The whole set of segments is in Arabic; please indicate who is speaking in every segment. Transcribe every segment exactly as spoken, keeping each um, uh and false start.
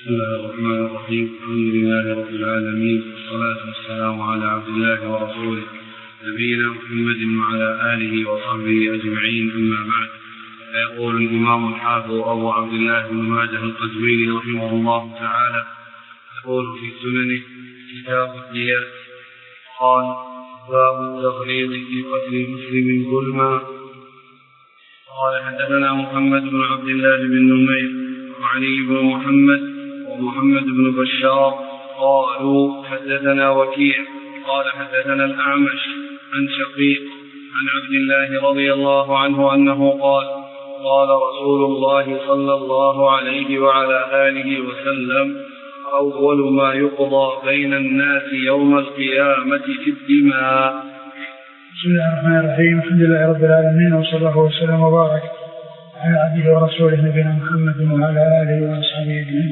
Speaker 1: بسم الله الرحمن الرحيم. الحمد لله رب العالمين، والصلاة والسلام على عبد الله ورسوله نبينا محمد وعلى آله وصحبه أجمعين، أما بعد. فيقول الإمام الحافظ أبو عبد الله بن ماجه القزويني رحمه الله تعالى، يقول في سننه كتاب الديات، قال: باب التغليظ في قتل المسلم ظلما. قال: حدثنا محمد بن عبد الله بن نمير وعلي بن محمد ومحمد بن بشار قالوا: حدثنا وكيع قال: حدثنا الأعمش عن شقيق عن عبد الله رضي الله عنه أنه قال: قال رسول الله صلى الله عليه وعلى آله وسلم: أول ما يقضى بين الناس يوم القيامة في الدماء.
Speaker 2: بسم الله الرحمن الرحيم. الحمد لله رب العالمين، وصلى الله وسلم وبارك على عبده ورسوله نبينا محمد وعلى آله وصحبه أجمعين.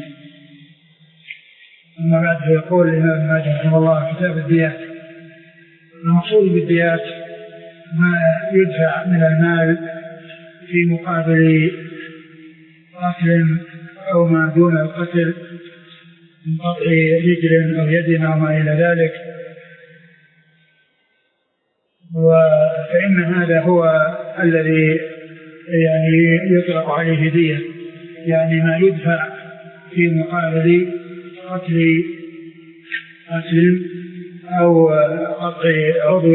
Speaker 2: أما بعد، فيقول الإمام ماجه رحمه الله: كتاب الديات. المقصود بالديات ما يدفع من المال في مقابل قتل أو ما دون القتل من قطع رجل أو يد أو ما إلى ذلك، فإن هذا هو الذي يعني يطلق عليه دية، يعني ما يدفع في مقابل قتل قتل أو قطع عضو،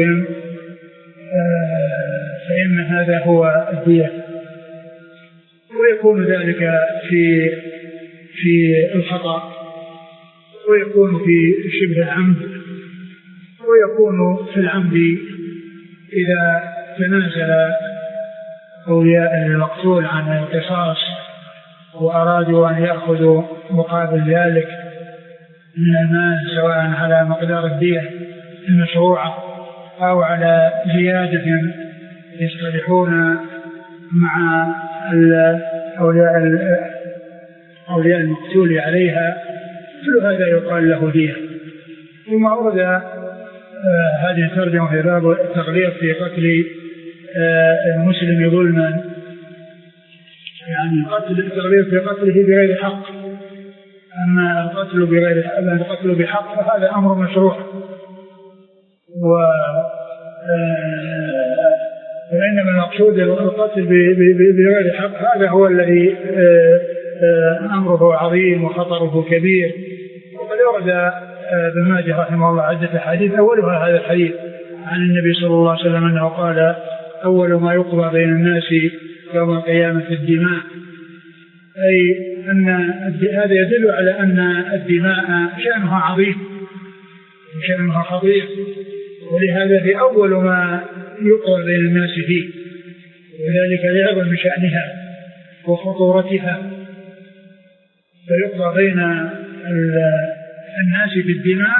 Speaker 2: فإن هذا هو الدية. ويكون ذلك في في الخطأ، ويكون في شبه العمد، ويكون في العمد إذا تنازل أولياء المقتول عن القصاص وأرادوا أن يأخذوا مقابل ذلك من المال، سواء على مقدار الدية المشروعة أو على زيادة يصطلحون مع أولياء أولياء المقتول عليها، كل هذا يقال له دية. ثم ورد آه هذه الترجمة في باب التغليظ في قتل آه المسلم ظلما، يعني قتل التغليظ في قتله بغير حق. أما القتل بغير حق، القتل بحق فهذا أمر مشروع، و آه وإنما المقصود القتل بغير حق هذا هو الذي آه آه أمره عظيم وخطره كبير. وقد ورد ابن ماجه رحمه الله عدة حديث، أولها هذا الحديث عن النبي صلى الله عليه وسلم أنه قال: أول ما يقضى بين الناس يوم القيامة الدماء، أي أن هذا يدل على أن الدماء شأنها عظيم وشأنها خطير، ولهذا في أول ما يقضى بين الناس فيه، وذلك لعظم شأنها وخطورتها، فيقضى بين الناس بالدماء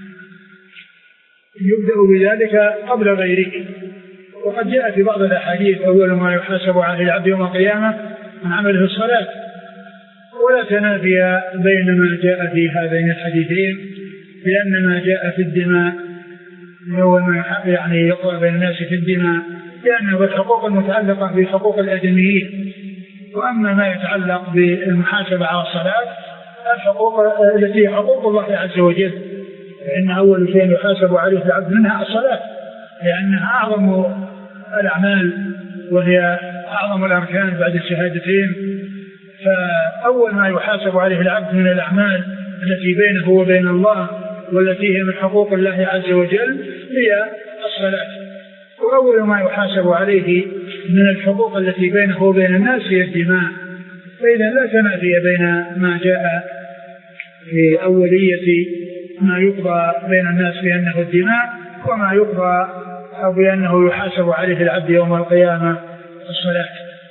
Speaker 2: يبدأ بذلك قبل غيره. وقد جاء في بعض الأحاديث: أول ما يحاسب عليه العبد يوم القيامة من عمله الصلاة. ولا تنافي بين ما جاء في هذين الحديثين، لأن ما جاء في الدماء أول ما يعني يقضى بين الناس في الدماء لأنه الحقوق المتعلقة بحقوق الآدميين، وأما ما يتعلق بالمحاسبة على الصلاة الحقوق التي حقوق الله عز وجل، فإن أول شيء يحاسب عليه العبد منها الصلاة، لأنها أعظم الأعمال وهي أعظم الأركان بعد الشهادتين. فأول ما يحاسب عليه العبد من الأعمال التي بينه وبين الله والتي هي من حقوق الله عز وجل هي الصلاة. وأول ما يحاسب عليه من الحقوق التي بينه وبين الناس هي الدماء. فإذا لا تنافي بين ما جاء في أولية ما يقضى بين الناس بأنه الدماء، وما يقضى أو بأنه يحاسب عليه العبد يوم القيامة الصلاة.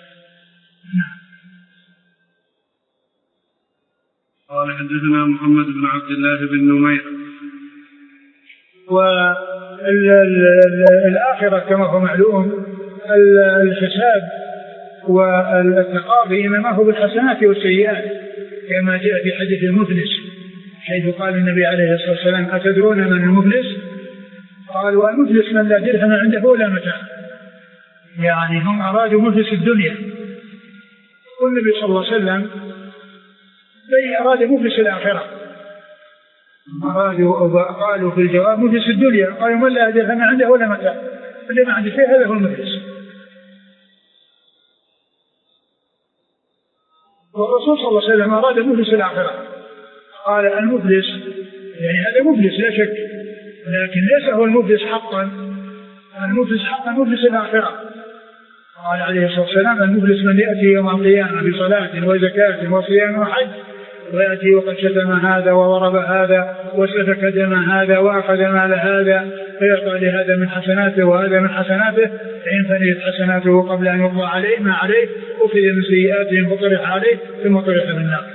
Speaker 1: قال: حدثنا محمد بن عبد الله بن نمير.
Speaker 2: والآخرة كما هو معلوم الحساب والتقاضي إنما هو بالحسنات والسيئات، كما جاء في حديث المفلس حيث قال النبي عليه الصلاة والسلام: أتدرون من المفلس؟ قالوا: المفلس من لا درهم عنده ولا متاع. يعني هم أرادوا مفلس الدنيا. والنبي صلى الله عليه وسلم بل أراد مفلس الآخرة. أرادوا قالوا في الجواب مفلس الدنيا، قالوا من لا درهم عنده ولا متاع، اللي ما عنده شيء هذا هو المفلس. والرسول صلى الله عليه وسلم أراد مفلس الآخرة، قال المفلس يعني هذا مفلس لا شك، لكن ليس هو المفلس حقا، المفلس حقا مفلس الآخرة. قال عليه الصلاة والسلام المفلس من يأتي يوم القيامة بصلاة وزكاة وصيام وحج ويأتي وقد شتم هذا وضرب هذا وسفك دم هذا وأخذ مال هذا فيعطى لهذا من حسناته وهذا من حسناته، فإن فنيت حسناته قبل أن يقضى عليه ما عليه أخذ من سيئاتهم فطرح عليه ثم طرح من النار.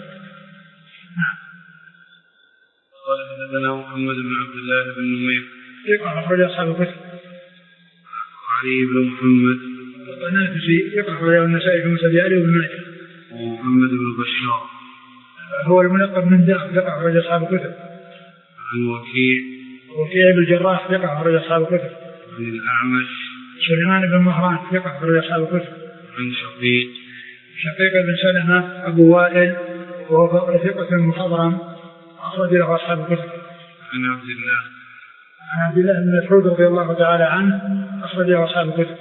Speaker 1: قال حدثنا محمد بن عبد الله بن نمير
Speaker 2: يقرأ أخرج أصحاب الكتب.
Speaker 1: علي بن محمد
Speaker 2: النافسي يقرأ أخرج النسائي في مسند علي وابن ماجه.
Speaker 1: ومحمد بن بشار
Speaker 2: هو الملقب من داق يقرأ أخرج أصحاب الكتب.
Speaker 1: عن وكيع
Speaker 2: وكيع بن الجراح يقرأ أخرج أصحاب الكتب.
Speaker 1: عن الأعمش
Speaker 2: سليمان بن مهران يقرأ أخرج أصحاب الكتب.
Speaker 1: عن شقيق
Speaker 2: شقيق بن سلمة أبو وائل وهو ثقة مخضرم أخرج له أصحاب الكتب.
Speaker 1: عن عبد الله
Speaker 2: عن عبد الله بن مسعود رضي الله تعالى عنه أخرج له أصحاب الكتب.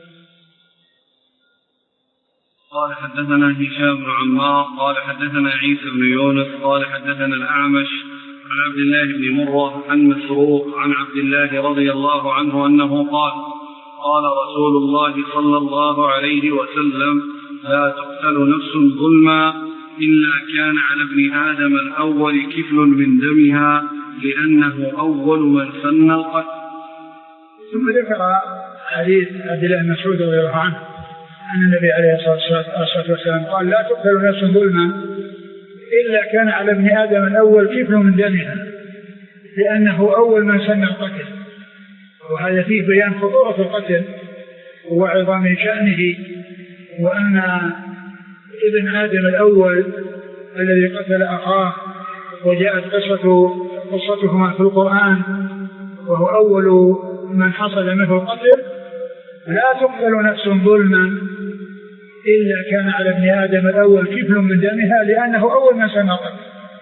Speaker 1: قال حدثنا هشام بن عمار قال حدثنا عيسى بن يونس قال حدثنا الأعمش عن عبد الله بن مرة عن مسروق عن عبد الله رضي الله عنه أنه قال قال رسول الله صلى الله عليه وسلم لا تقتل نفس ظلما إلا كان على ابن آدم الأول كفل من دمها لأنه أول من سن القتل.
Speaker 2: ثم ذكر حديث عبد الله بن مسعود رضي الله عنه أن النبي عليه الصلاة والسلام قال لا تقتل نفس ظلما إلا كان على ابن آدم الأول كفل من دمها لأنه أول من سن القتل. وهذا فيه بيان خطورة القتل وعظم شأنه، وأن ابن آدم الأول الذي قتل أخاه وجاءت قصة قصتهما في القرآن وهو أول من حصل منه القتل، لا تقتل نفس ظلما إلا كان على ابن آدم الأول كفل من دمها لأنه أول من سن القتل.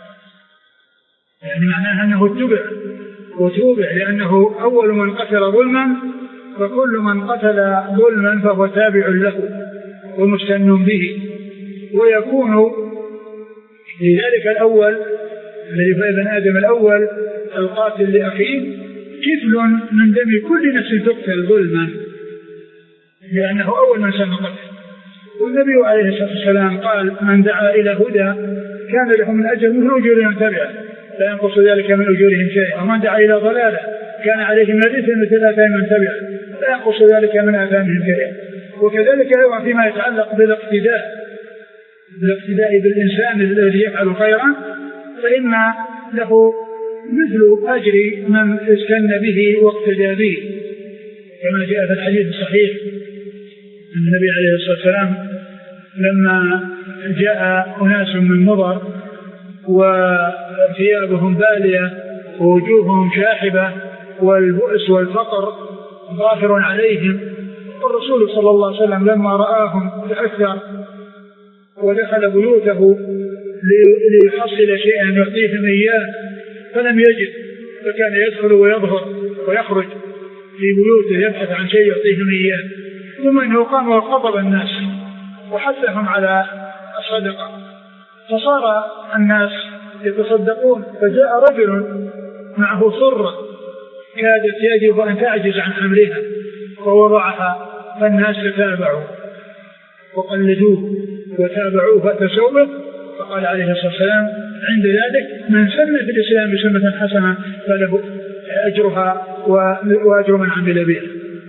Speaker 2: يعني معناه أنه اتبع وتوبع لأنه أول من قتل ظلما، فكل من قتل ظلما فهو تابع له ومستن به، ويكون لذلك الأول الذي هو ابن آدم الأول القاتل لأخيه كفل من دم كل نفس تقتل ظلما لأنه أول من سن القتل. والنبي عليه الصلاة والسلام قال من دعا إلى هدى كان له من أجر من أجور من تبعه لا ينقص ذلك من أجورهم شيئا، ومن دعا إلى ضلالة كان عليه من الإثم مثل آثام من تبعه لا ينقص ذلك من آثامهم شيئا. وكذلك أيضا فيما يتعلق بالاقتداء بالاقتداء بالإنسان الذي يفعل خيرا فإن له مثل أجر من استنى به واقتدى به، كما جاء في الحديث الصحيح أن النبي عليه الصلاة والسلام لما جاء أناس من مضر وثيابهم بالية ووجوههم شاحبة والبؤس والفقر ظاهر عليهم، والرسول صلى الله عليه وسلم لما رآهم تأثر ودخل بيوته ليحصل شيئا يعطيهم إياه فلم يجد، فكان يدخل ويظهر ويخرج في بيوته يبحث عن شيء يعطيهم إياه، ثم إنه قام وخطب الناس وحثهم على الصدقة، فصار الناس يتصدقون، فجاء رجل معه صرة كادت يجب أن تعجز عن حملها فوضعها، فالناس تتابعوا وقلدوه وتابعوه فأتسوا به، فقال عليه الصلاة والسلام عند ذلك من سن في الإسلام سنة حسنة فله أجرها وأجر من عمل بها.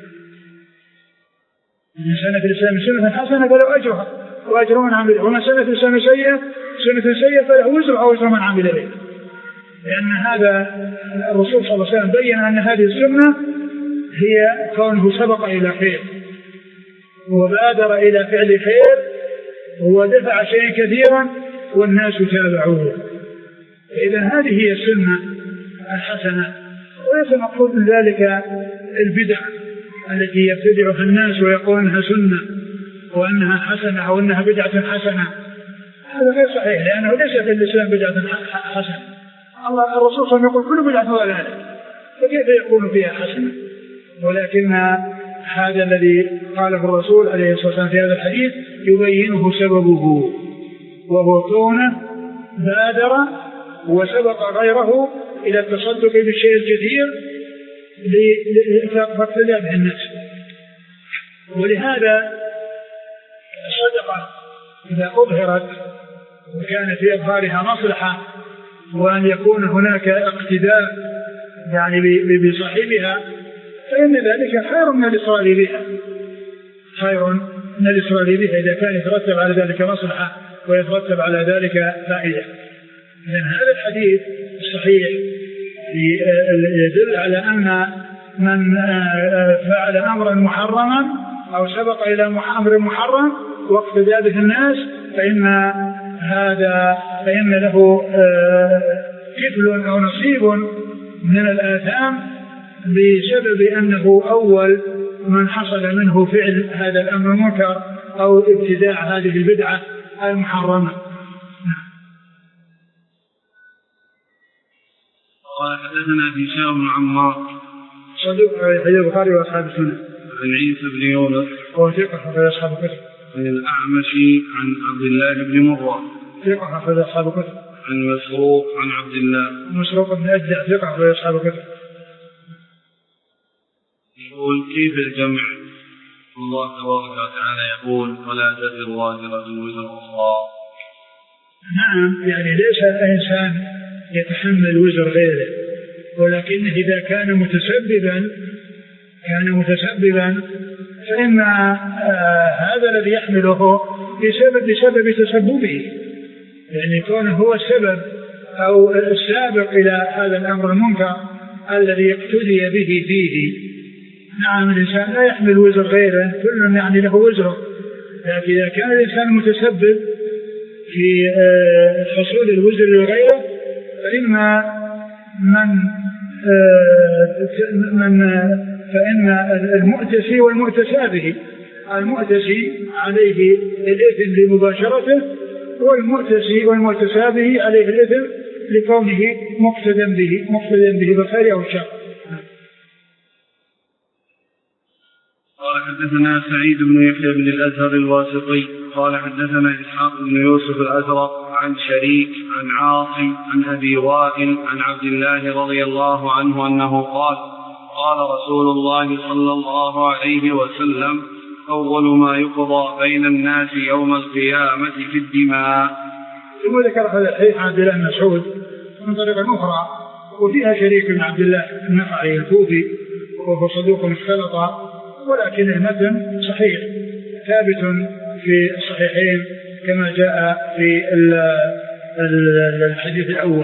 Speaker 2: من سن في الإسلام سنة حسنة فله أجرها وأجر من عمل بها، ومن سن في الإسلام سيئة سنة سيئة فله وزرها وأجر من عمل بها. لأن هذا الرسول صلى الله عليه وسلم بين أن هذه السنة هي كونه سبق إلى خير وبادر إلى فعل خير ودفع شيئا كثيرا والناس تابعوه. إذا هذه هي السنة الحسنة، وليس مقصود من ذلك البدع التي يبتدعها الناس ويقولونها سنة وأنها حسنة أو أنها بدعة حسنة، هذا غير صحيح، لأنه ليس في الإسلام بدعة حسنة. الله الرسول صلى الله عليه وسلم يقول كل بدعة ضلالة، فكيف يكون فيها حسنة؟ ولكن هذا الذي قاله الرسول عليه الصلاة والسلام في هذا الحديث يبينه سببه، وهو كونه بادر وسبق غيره إلى التصدق بالشيء الكثير لاقتداء به الناس. ولهذا الصدقة إذا أظهرت وكان في إظهارها مصلحة وأن يكون هناك اقتداء يعني بصاحبها فإن ذلك خير من الإصرار بها، خير من الإصرار بها إذا كان يترتب على ذلك مصلحة ويترتب على ذلك فائدة. لأن هذا الحديث الصحيح يدل على أن من فعل أمرا محرما أو سبق إلى أمر محرم واقتدى به الناس فإن هذا فإن له كفل أو نصيب من الآثام بسبب أنه أول من حصل منه فعل هذا الأمر المنكر أو ابتداع هذه البدعة المحرمة.
Speaker 1: قال حدثنا هشام بن عمار
Speaker 2: صدوق حديث البخاري وأصحاب السنة.
Speaker 1: عن عيسى بن يونس
Speaker 2: وهو ثقة أخرج أصحاب الكتب.
Speaker 1: عن الأعمش عن عبد الله بن مرة
Speaker 2: ثقة أخرج أصحاب الكتب.
Speaker 1: عن مسروق عن عبد الله
Speaker 2: مسروق بن أجدع ثقة أخرج أصحاب الكتب.
Speaker 1: يقول كيف الجمع؟ الله تبارك وتعالى يقول ولا تزر وازرة وزر أخرى.
Speaker 2: نعم، يعني ليس الإنسان يتحمل وزر غيره، ولكن إذا كان متسببا كان متسببا فإن آه هذا الذي يحمله بسبب بسبب تسببه، يعني كونه هو السبب أو السابق إلى هذا الأمر المنكر الذي يقتدي به فيه. نعم، الإنسان لا يحمل وزر غيره، كل يعني له وزره، لكن إذا كان الإنسان متسبب في آه حصول الوزر لغيره فإن من آه من آه فإن المؤتسي والمؤتسى به، المؤتسي عليه الإثم لمباشرته والمؤتسي والمؤتسى به عليه الإثم لكونه مقتدا به مقتدا به بالخير أو الشر.
Speaker 1: قال حدثنا سعيد بن يحيى بن الأزهر الواسطي قال حدثنا إسحاق بن يوسف الأزرق عن شريك عن عاصم عن أبي وائل عن عبد الله رضي الله عنه أنه قال قال رسول الله صلى الله عليه وسلم أول ما يقضى بين الناس يوم القيامة في الدماء.
Speaker 2: ثم ذكر هذا الحديث عن عبد الله بن مسعود من طريقة أخرى وفيها شريك بن عبد الله النخعي الكوفي وهو صدوق اختلط، ولكن المتن صحيح ثابت في الصحيحين كما جاء في الحديث الأول.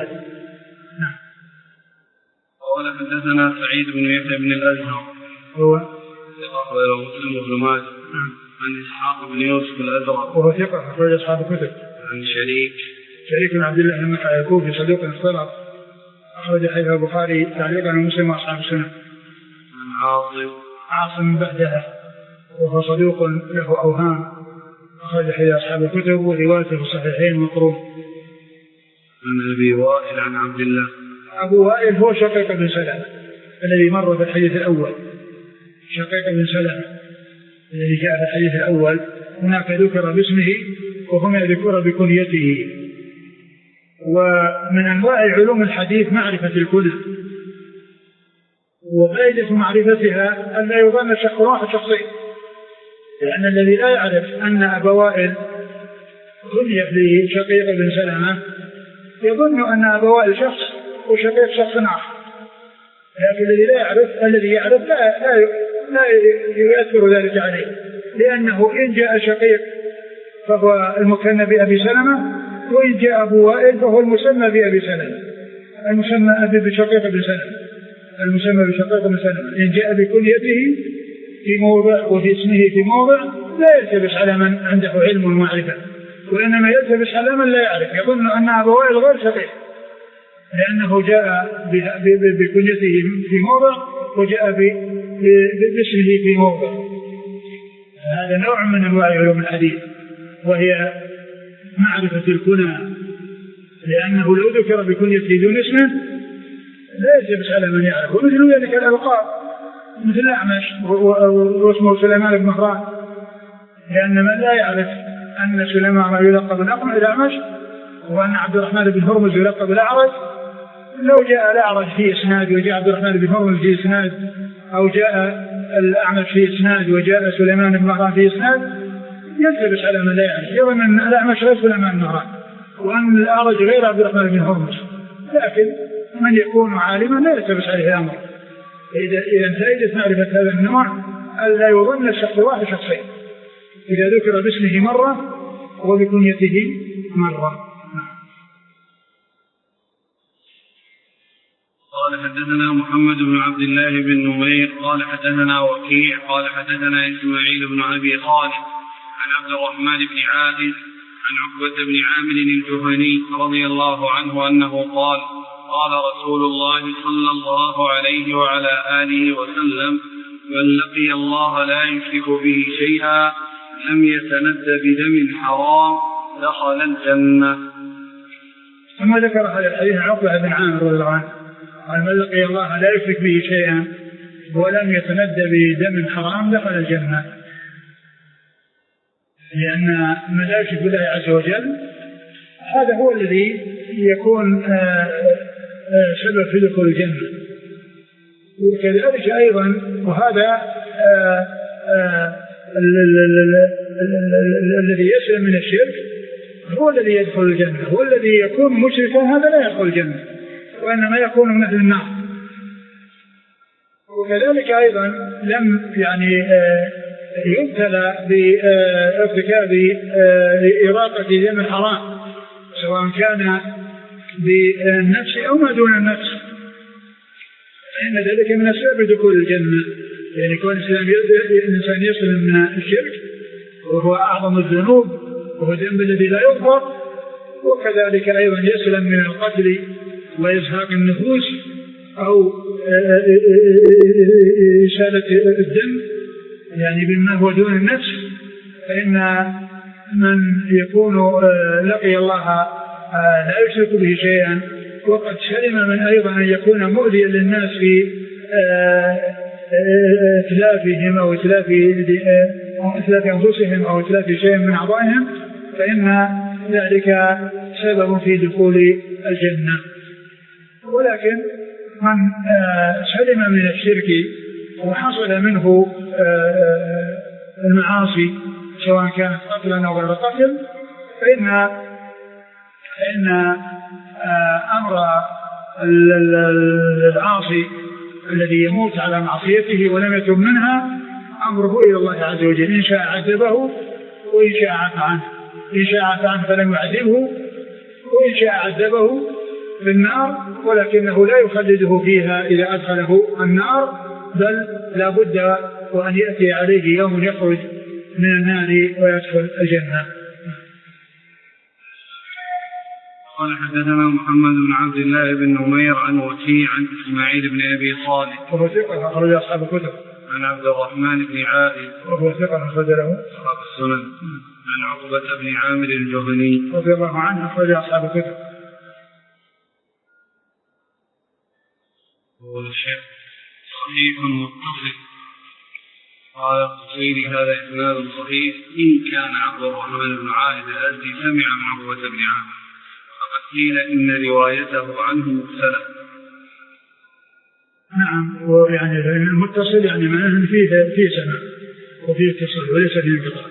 Speaker 1: قال حدثنا سعيد بن يحيى بن الأزهر
Speaker 2: هو
Speaker 1: ثقة مسلم بن ماجه عن إسحاق بن يوسف الأزرق
Speaker 2: وهو ثقة أخرج أصحاب الكتب.
Speaker 1: عن شريك
Speaker 2: شريك بن عبد الله النخعي الكوفي صدوق اختلط أخرج حديث البخاري تعليقا ومسلم وأصحاب السنة.
Speaker 1: عن عاصم
Speaker 2: عاصم بعدها وهو صدوق له أوهام أخرج حديث أصحاب الكتب وروايته في الصحيحين مقروب.
Speaker 1: عن أبي وائل عن عبد الله.
Speaker 2: أبو وائل هو شقيق بن سلمة الذي مر في الحديث الأول، شقيق بن سلمة الذي جاء في الحديث الأول، هناك ذكر باسمه وهنا ذكر بكنيته. ومن أنواع علوم الحديث معرفة الكنى، وفائدة معرفتها أن لا يظن شخص واحد شخصين، لأن الذي لا يعرف أن أبا وائل كني لشقيق بن سلمة يظن أن أبا وائل شخص وشقيق شخص آخر، لكن الذي لا يعرف الذي يعرف لا, لا, لا يؤثر ذلك عليه، لأنه إن جاء شقيق فهو المكنى بأبي سلمة، وإن جاء أبو وائل فهو المسمى بأبي سلمة، المسمى أبي بشقيق بن سلمة، المسمى بشقيق بن سلمة. إن جاء بكنيته في موضع وفي اسمه في موضع لا يلتبس على من عنده علم ومعرفة، وإنما يلتبس على من لا يعرف، يظن أن أبا وائل غير شقيق لأنه جاء بكنيته في موضع وجاء باسمه في موضع. هذا نوع من أنواع علوم الحديث، وهي معرفة الكنى، لأنه لو ذكر بكنيته دون اسمه لا يجب على من يعرف. ومثل ذلك الألقاب مثل الأعمش واسمه سليمان بن مهران، لأن من لا يعرف أن سليمان يلقب الأعمش وأن عبد الرحمن بن هرمز يلقب الأعرج، لو جاء الأعرج في إسناد وجاء عبد الرحمن بن هرمز في إسناد، أو جاء الأعمش في إسناد وجاء سليمان بن مهران في إسناد، يلتبس على من لا يعرف، يظن أن الأعمش غير سليمان بن مهران وأن الأعرج غير عبد الرحمن بن هرمز. لكن من يكون عالما لا يلتبس عليه الأمر. إذا فائدة معرفة هذا النوع ألا يظن الشخص واحد شخصين، إذا ذكر باسمه مرة وبكنيته مرة.
Speaker 1: قال حدثنا محمد بن عبد الله بن نمير قال حدثنا وكيع قال حدثنا إسماعيل بن أبي خالد عن عبد الرحمن بن عائد عن عقبة بن عامر الجهني رضي الله عنه أنه قال قال رسول الله صلى الله عليه وعلى آله وسلم من لقي الله لا يشرك به شيئا لم يتند بدم حرام دخل الجنة.
Speaker 2: ثم ذكر هذا الحديث عقبة بن عامر رضي الله عنه قال من لقي الله لا يشرك به شيئا ولم يتند بدم حرام دخل الجنة، لأن من لا يشرك بالله عز وجل هذا هو الذي يكون سبب في دخول الجنة. وكذلك أيضا وهذا الذي يسلم من الشرك هو الذي يدخل الجنة، هو الذي يكون مشركا هذا لا يدخل الجنة وإنما يكون من أهل النار. وكذلك أيضا لم يعني يبتلى بارتكاب إراقة دم الحرام سواء كان بالنفس أو ما دون النفس، فإن ذلك من أسباب دخول الجنة. يعني كون الإنسان يسلم من الشرك وهو أعظم الذنوب وهو الذنب الذي لا يغفر، وكذلك أيضا يسلم من القتل وإزهاق النفوس أو إشالة الدم يعني بما هو دون النفس، فإن من يكون لقي الله لا يشرك به شيئا وقد سلم من أيضا أن يكون مؤذيا للناس في إتلافهم أو إتلاف أنفسهم أو إتلاف شيء من أعضائهم، فإن ذلك سبب في دخول الجنة. ولكن من سلم من الشرك وحصل منه المعاصي سواء كانت قتلا أو غير قتل، فإن فإن أمر العاصي الذي يموت على معصيته ولم يتب منها أمره إلى الله عز وجل، إن شاء عذبه وإن شاء عفى عنه، إن شاء عفى عنه فلم يعذبه وإن شاء عذبه بالنار، ولكنه لا يخلده فيها إذا أدخله النار، بل لا بد وأن يأتي عليه يوم يخرج من النار ويدخل الجنة.
Speaker 1: قال حدثنا محمد بن عبد الله بن نمير عن وكيع عن إسماعيل بن أبي صالح
Speaker 2: وهو ثقة أخرج أصحاب الكتب،
Speaker 1: عن عبد الرحمن بن عائد
Speaker 2: وهو ثقة أخرج له
Speaker 1: أصحاب السنن، عن عقبة بن عامر الجهني
Speaker 2: رضي الله عنه أخرج أصحاب الكتب.
Speaker 1: هو الشيخ صحيح متصل. قال القصيري هذا إسناد صحيح إن كان عبد الرحمن بن عائد الأزدي سمع من عقبة بن عامر، وقد قيل إن روايته عنه مرسلة.
Speaker 2: نعم، ويعني المتصل يعني معناه فيه فيه سمع وفيه اتصال وليس فيه انقطاع.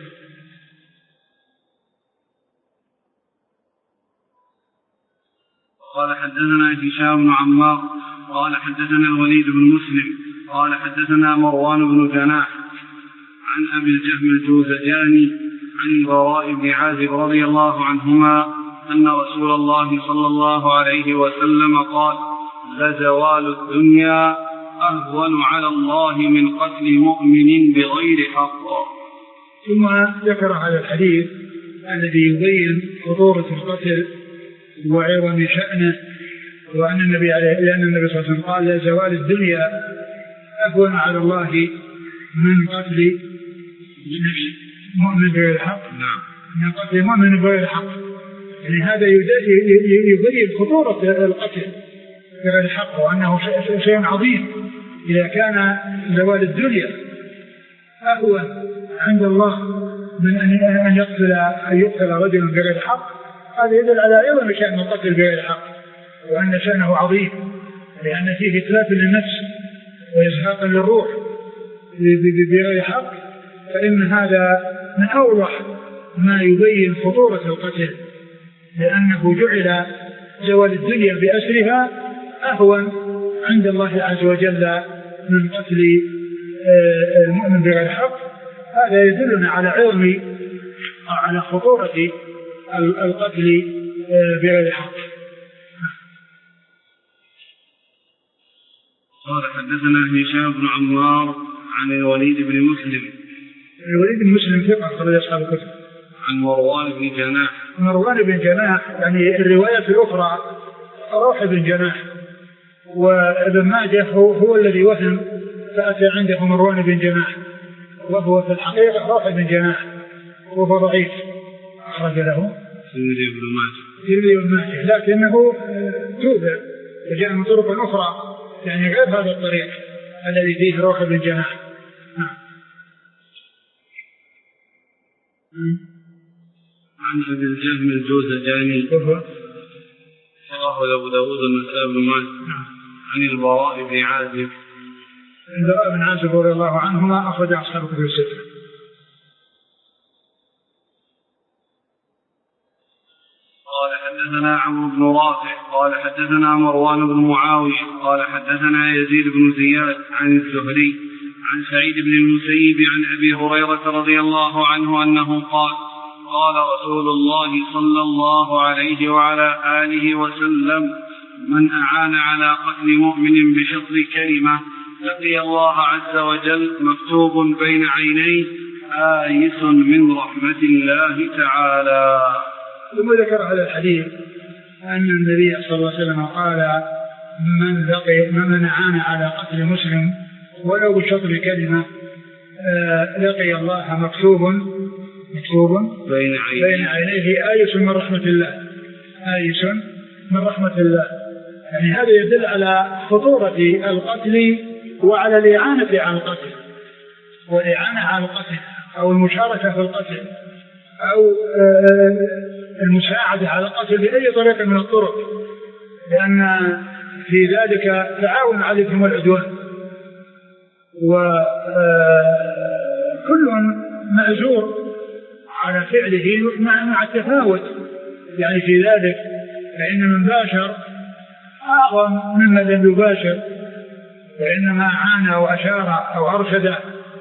Speaker 1: قال حدثنا هشام بن عمار قال حدثنا الوليد بن مسلم قال حدثنا مروان بن جناح عن أبي الجهم الجوزجاني عن البراء بن عازب رضي الله عنهما أن رسول الله صلى الله عليه وسلم قال لزوال الدنيا أهون على الله من قتل مؤمن بغير حق.
Speaker 2: ثم ذكر هذا الحديث الذي يبين خطورة القتل وعظم شأنه، وأن النبي عليه لأن النبي صلى الله عليه وسلم قال لزوال الدنيا أهون على الله من قتل مؤمن بغير حق.
Speaker 1: نعم.
Speaker 2: من قتل مؤمن بغير حق. يعني هذا يبين خطورة القتل بغير الحق، وأنه شيء عظيم. إذا كان زوال الدنيا أهون عند الله من أن يقتل أن يقتل رجل بغير حق، هذا يدل على عظم شأن القتل بغير حق، وأن شأنه عظيم، لأن فيه إتلاف للنفس وإزهاق للروح بغير حق. فإن هذا من أوضح ما يبين خطورة القتل، لأنه جعل زوال الدنيا بأسرها أهون عند الله عز وجل من قتل المؤمن بغير حق. هذا يدلنا على عظم على خطورة القتل بغير حق.
Speaker 1: قال حدثنا هشام بن عمار عن الوليد بن مسلم.
Speaker 2: الوليد بن مسلم ثقة أخرج أصحاب الكتب.
Speaker 1: عن مروان بن جناح.
Speaker 2: مروان بن جناح يعني الروايات الأخرى روح بن جناح، وابن ماجه هو, هو الذي وهم فأتى عنده مروان بن جناح، وهو في الحقيقة روح بن جناح وهو ضعيف، أخرج له
Speaker 1: ترمذي بن ماجه
Speaker 2: ترمذي بن ماجه، لكنه توبع وجاء من طرق أخرى يعني غير هذا الطريق الذي فيه روح بن جناح.
Speaker 1: عن أبي الجهم الجوزجاني رواه أبو داود والنسائي بن ماجه عن البراء بن عازب.
Speaker 2: البراء بن عازب رضي الله عنهما أخرج أصحاب الكتب الستة.
Speaker 1: قال حدثنا عمرو بن رافع قال حدثنا مروان بن معاوية قال حدثنا يزيد بن زياد عن الزهري عن سعيد بن المسيب عن أبي هريرة رضي الله عنه أنه قال قال رسول الله صلى الله عليه وعلى آله وسلم من أعان على قتل مؤمن بشطر كلمة لقي الله عز وجل مكتوب بين عينيه آيس من رحمة الله تعالى.
Speaker 2: ثم ذكر هذا الحديث أن النبي صلى الله عليه وسلم قال من لقي من أعان على قتل مسلم ولو بشطر كلمة لقي الله مكتوب مكتوب
Speaker 1: بين عينيه,
Speaker 2: بين عينيه آيس من رحمة الله آيس من رحمة الله. يعني هذا يدل على خطورة القتل وعلى الإعانة على القتل، والإعانة على القتل أو المشاركة في القتل أو المساعدة على القتل بأي طريقة من الطرق، لأن في ذلك تعاون على الإثم والعدوان، وكل مأجور على فعله مع التفاوت يعني في ذلك، فإن من باشر أعظم مما لم يباشر، فإنما عانى أو أشار أو أرشد.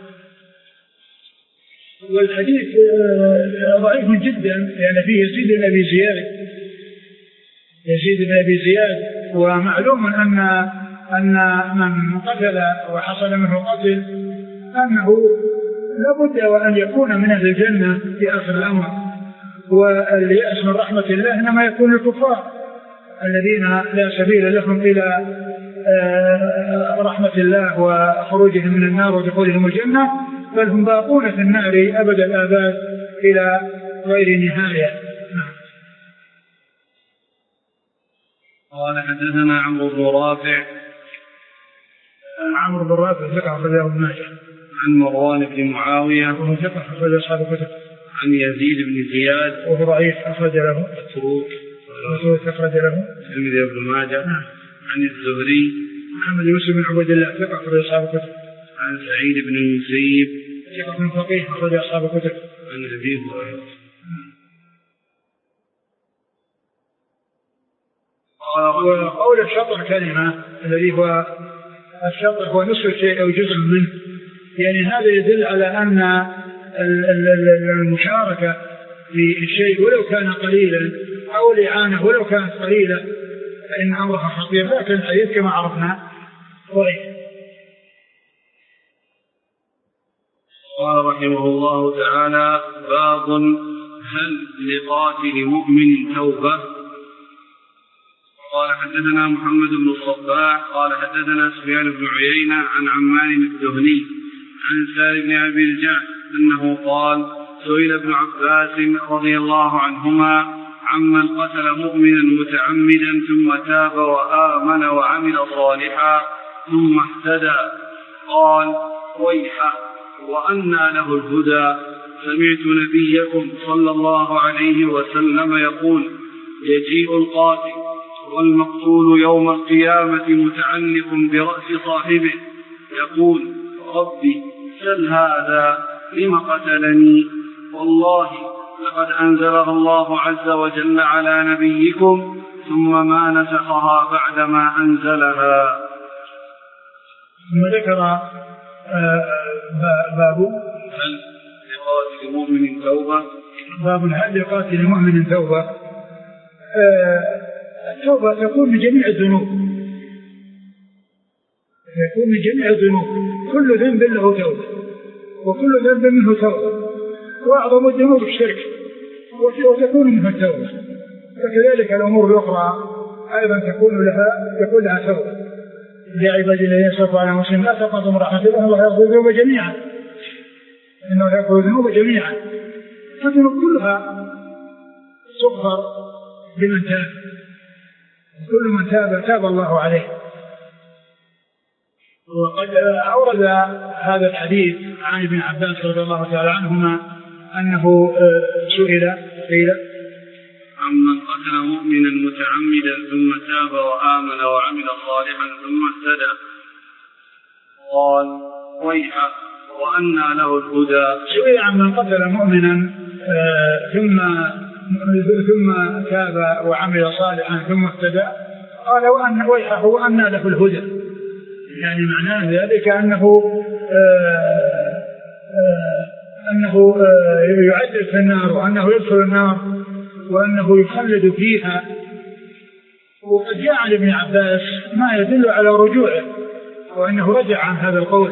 Speaker 2: والحديث ضعيف جدا لأن فيه يزيد بن أبي زياد يزيد بن أبي زياد ومعلوم أن أن من قتل وحصل منه قتل أنه لابد وأن يكون من أهل الجنة في آخر الأمر، واليأس من رحمة الله إنما يكون الكفار الذين لا سبيل لهم إلى رحمة الله وخروجهم من النار ودخولهم الجنة، بل هم باقون في النار أبد الآباد إلى غير نهاية.
Speaker 1: قال حدثنا عمرو بن رافع
Speaker 2: عمرو بن رافع ثقة أخرجه ابن ماجه
Speaker 1: عن مروان بن معاوية
Speaker 2: وهو ثقة أخرج أصحاب الكتب
Speaker 1: عن يزيد بن زياد
Speaker 2: وهو ضعيف أخرج له
Speaker 1: متروك
Speaker 2: أخرج له
Speaker 1: ترمذي بن ماجه عن الزهري
Speaker 2: محمد يوسف بن عبد الله ثقة أخرج أصحاب الكتب
Speaker 1: عن سعيد بن المسيب
Speaker 2: ثقة بن فقيه أخرج أصحاب الكتب
Speaker 1: عن أبي هريرة.
Speaker 2: وقول الشطر كلمة الذي هو الشطر هو نصف الشيء أو جزء منه، يعني هذا يدل على أن المشاركة في الشيء ولو كان قليلا أو الإعانة ولو كانت قليلة فإن أمرها خطير، لكن الحديث كما عرفنا ضعيف.
Speaker 1: قال رحمه الله تعالى باب هل لقاتل مؤمن توبة. قال حدثنا محمد بن الصباح قال حدثنا سفيان بن عيينة عن عمار الدهني عن سالم بن أبي الجعد أنه قال سئل ابن عباس رضي الله عنهما عمن قتل مؤمنا متعمدا ثم تاب وآمن وعمل صالحا ثم اهتدى قال ويحه وأنى له الهدى سمعت نبيكم صلى الله عليه وسلم يقول يجيء القاتل والمقتول يوم القيامة متعلق برأس صاحبه يقول ربي سل هذا لم قتلني والله لقد أنزلها الله عز وجل على نبيكم ثم ما نسخها بعدما أنزلها.
Speaker 2: ثم ذكر باب
Speaker 1: هل لقاتل مؤمن توبة
Speaker 2: باب هل لقاتل مؤمن توبة. التوبة تكون من جميع الذنوب تكون من جميع الذنوب كل ذنب له توبة وكل ذنب منه توبة وأعظم الذنوب الشرك وتكون منه التوبة وكذلك الأمور الأخرى أيضا تكون لها تكون لها توبة. لعباد الذين يسرفوا على مسلم لا تقنطوا من رحمة الله الله يغفر الذنوب جميعا إنه يغفر الذنوب جميعا فالذنوب كلها تغفر بمن تاب كل من تاب تاب الله عليه. وقد أورد هذا الحديث عن ابن عباس رضي الله تعالى عنهما أنه سئل قيل
Speaker 1: عمن قتل مؤمنا متعمدا ثم تاب وآمن وعمل صالحا ثم اهتدى قال ويحه وأنى له الهدى.
Speaker 2: سئل عمن قتل مؤمنا ثم ثم تاب وعمل صالحا ثم اهتدى قال وأن ويحه وأنى له الهدى يعني معناه ذلك أنه آآ آآ أنه يعذب في النار وأنه يدخل النار وأنه يخلد فيها. وقد جاء عن ابن عباس ما يدل على رجوعه وأنه رجع عن هذا القول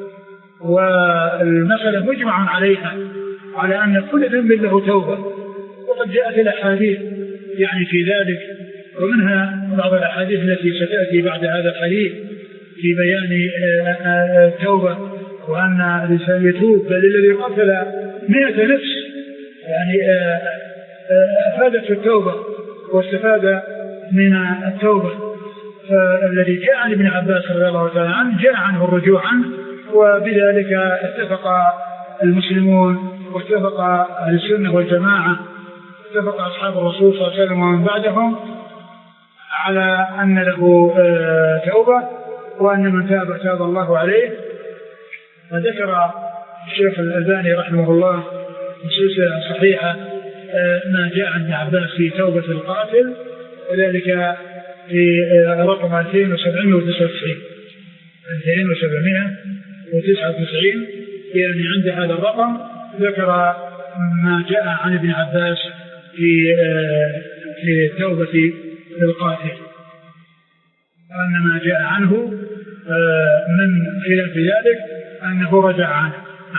Speaker 2: والمسألة مجمع عليها على أن كل ذنب له توبة وقد جاءت الأحاديث يعني في ذلك ومنها بعض الأحاديث التي ستأتي بعد هذا الحديث في بيان التوبة وأن الإنسان يتوب بل الذي قتل مئة نفس يعني أفادت التوبة واستفاد من التوبة. فالذي جاء عن ابن عباس رضي الله تعالى عنه جاء عنه الرجوع عنه وبذلك اتفق المسلمون واتفق أهل السنة والجماعة اتفق أصحاب الرسول صلى الله عليه وسلم ومن بعدهم على أن له توبة وأن من تاب تاب الله عليه. وذكر الشيخ الألباني رحمه الله في سلسلة صحيحة ما جاء عن ابن عباس في توبة القاتل وذلك في رقم ألفين وسبعمائة وتسعة وتسعين ألفين وسبعمائة وتسعة وتسعين يعني عند هذا الرقم ذكر ما جاء عن ابن عباس في في توبة القاتل وأن ما جاء عنه من خلاف ذلك أنه رجع عنه.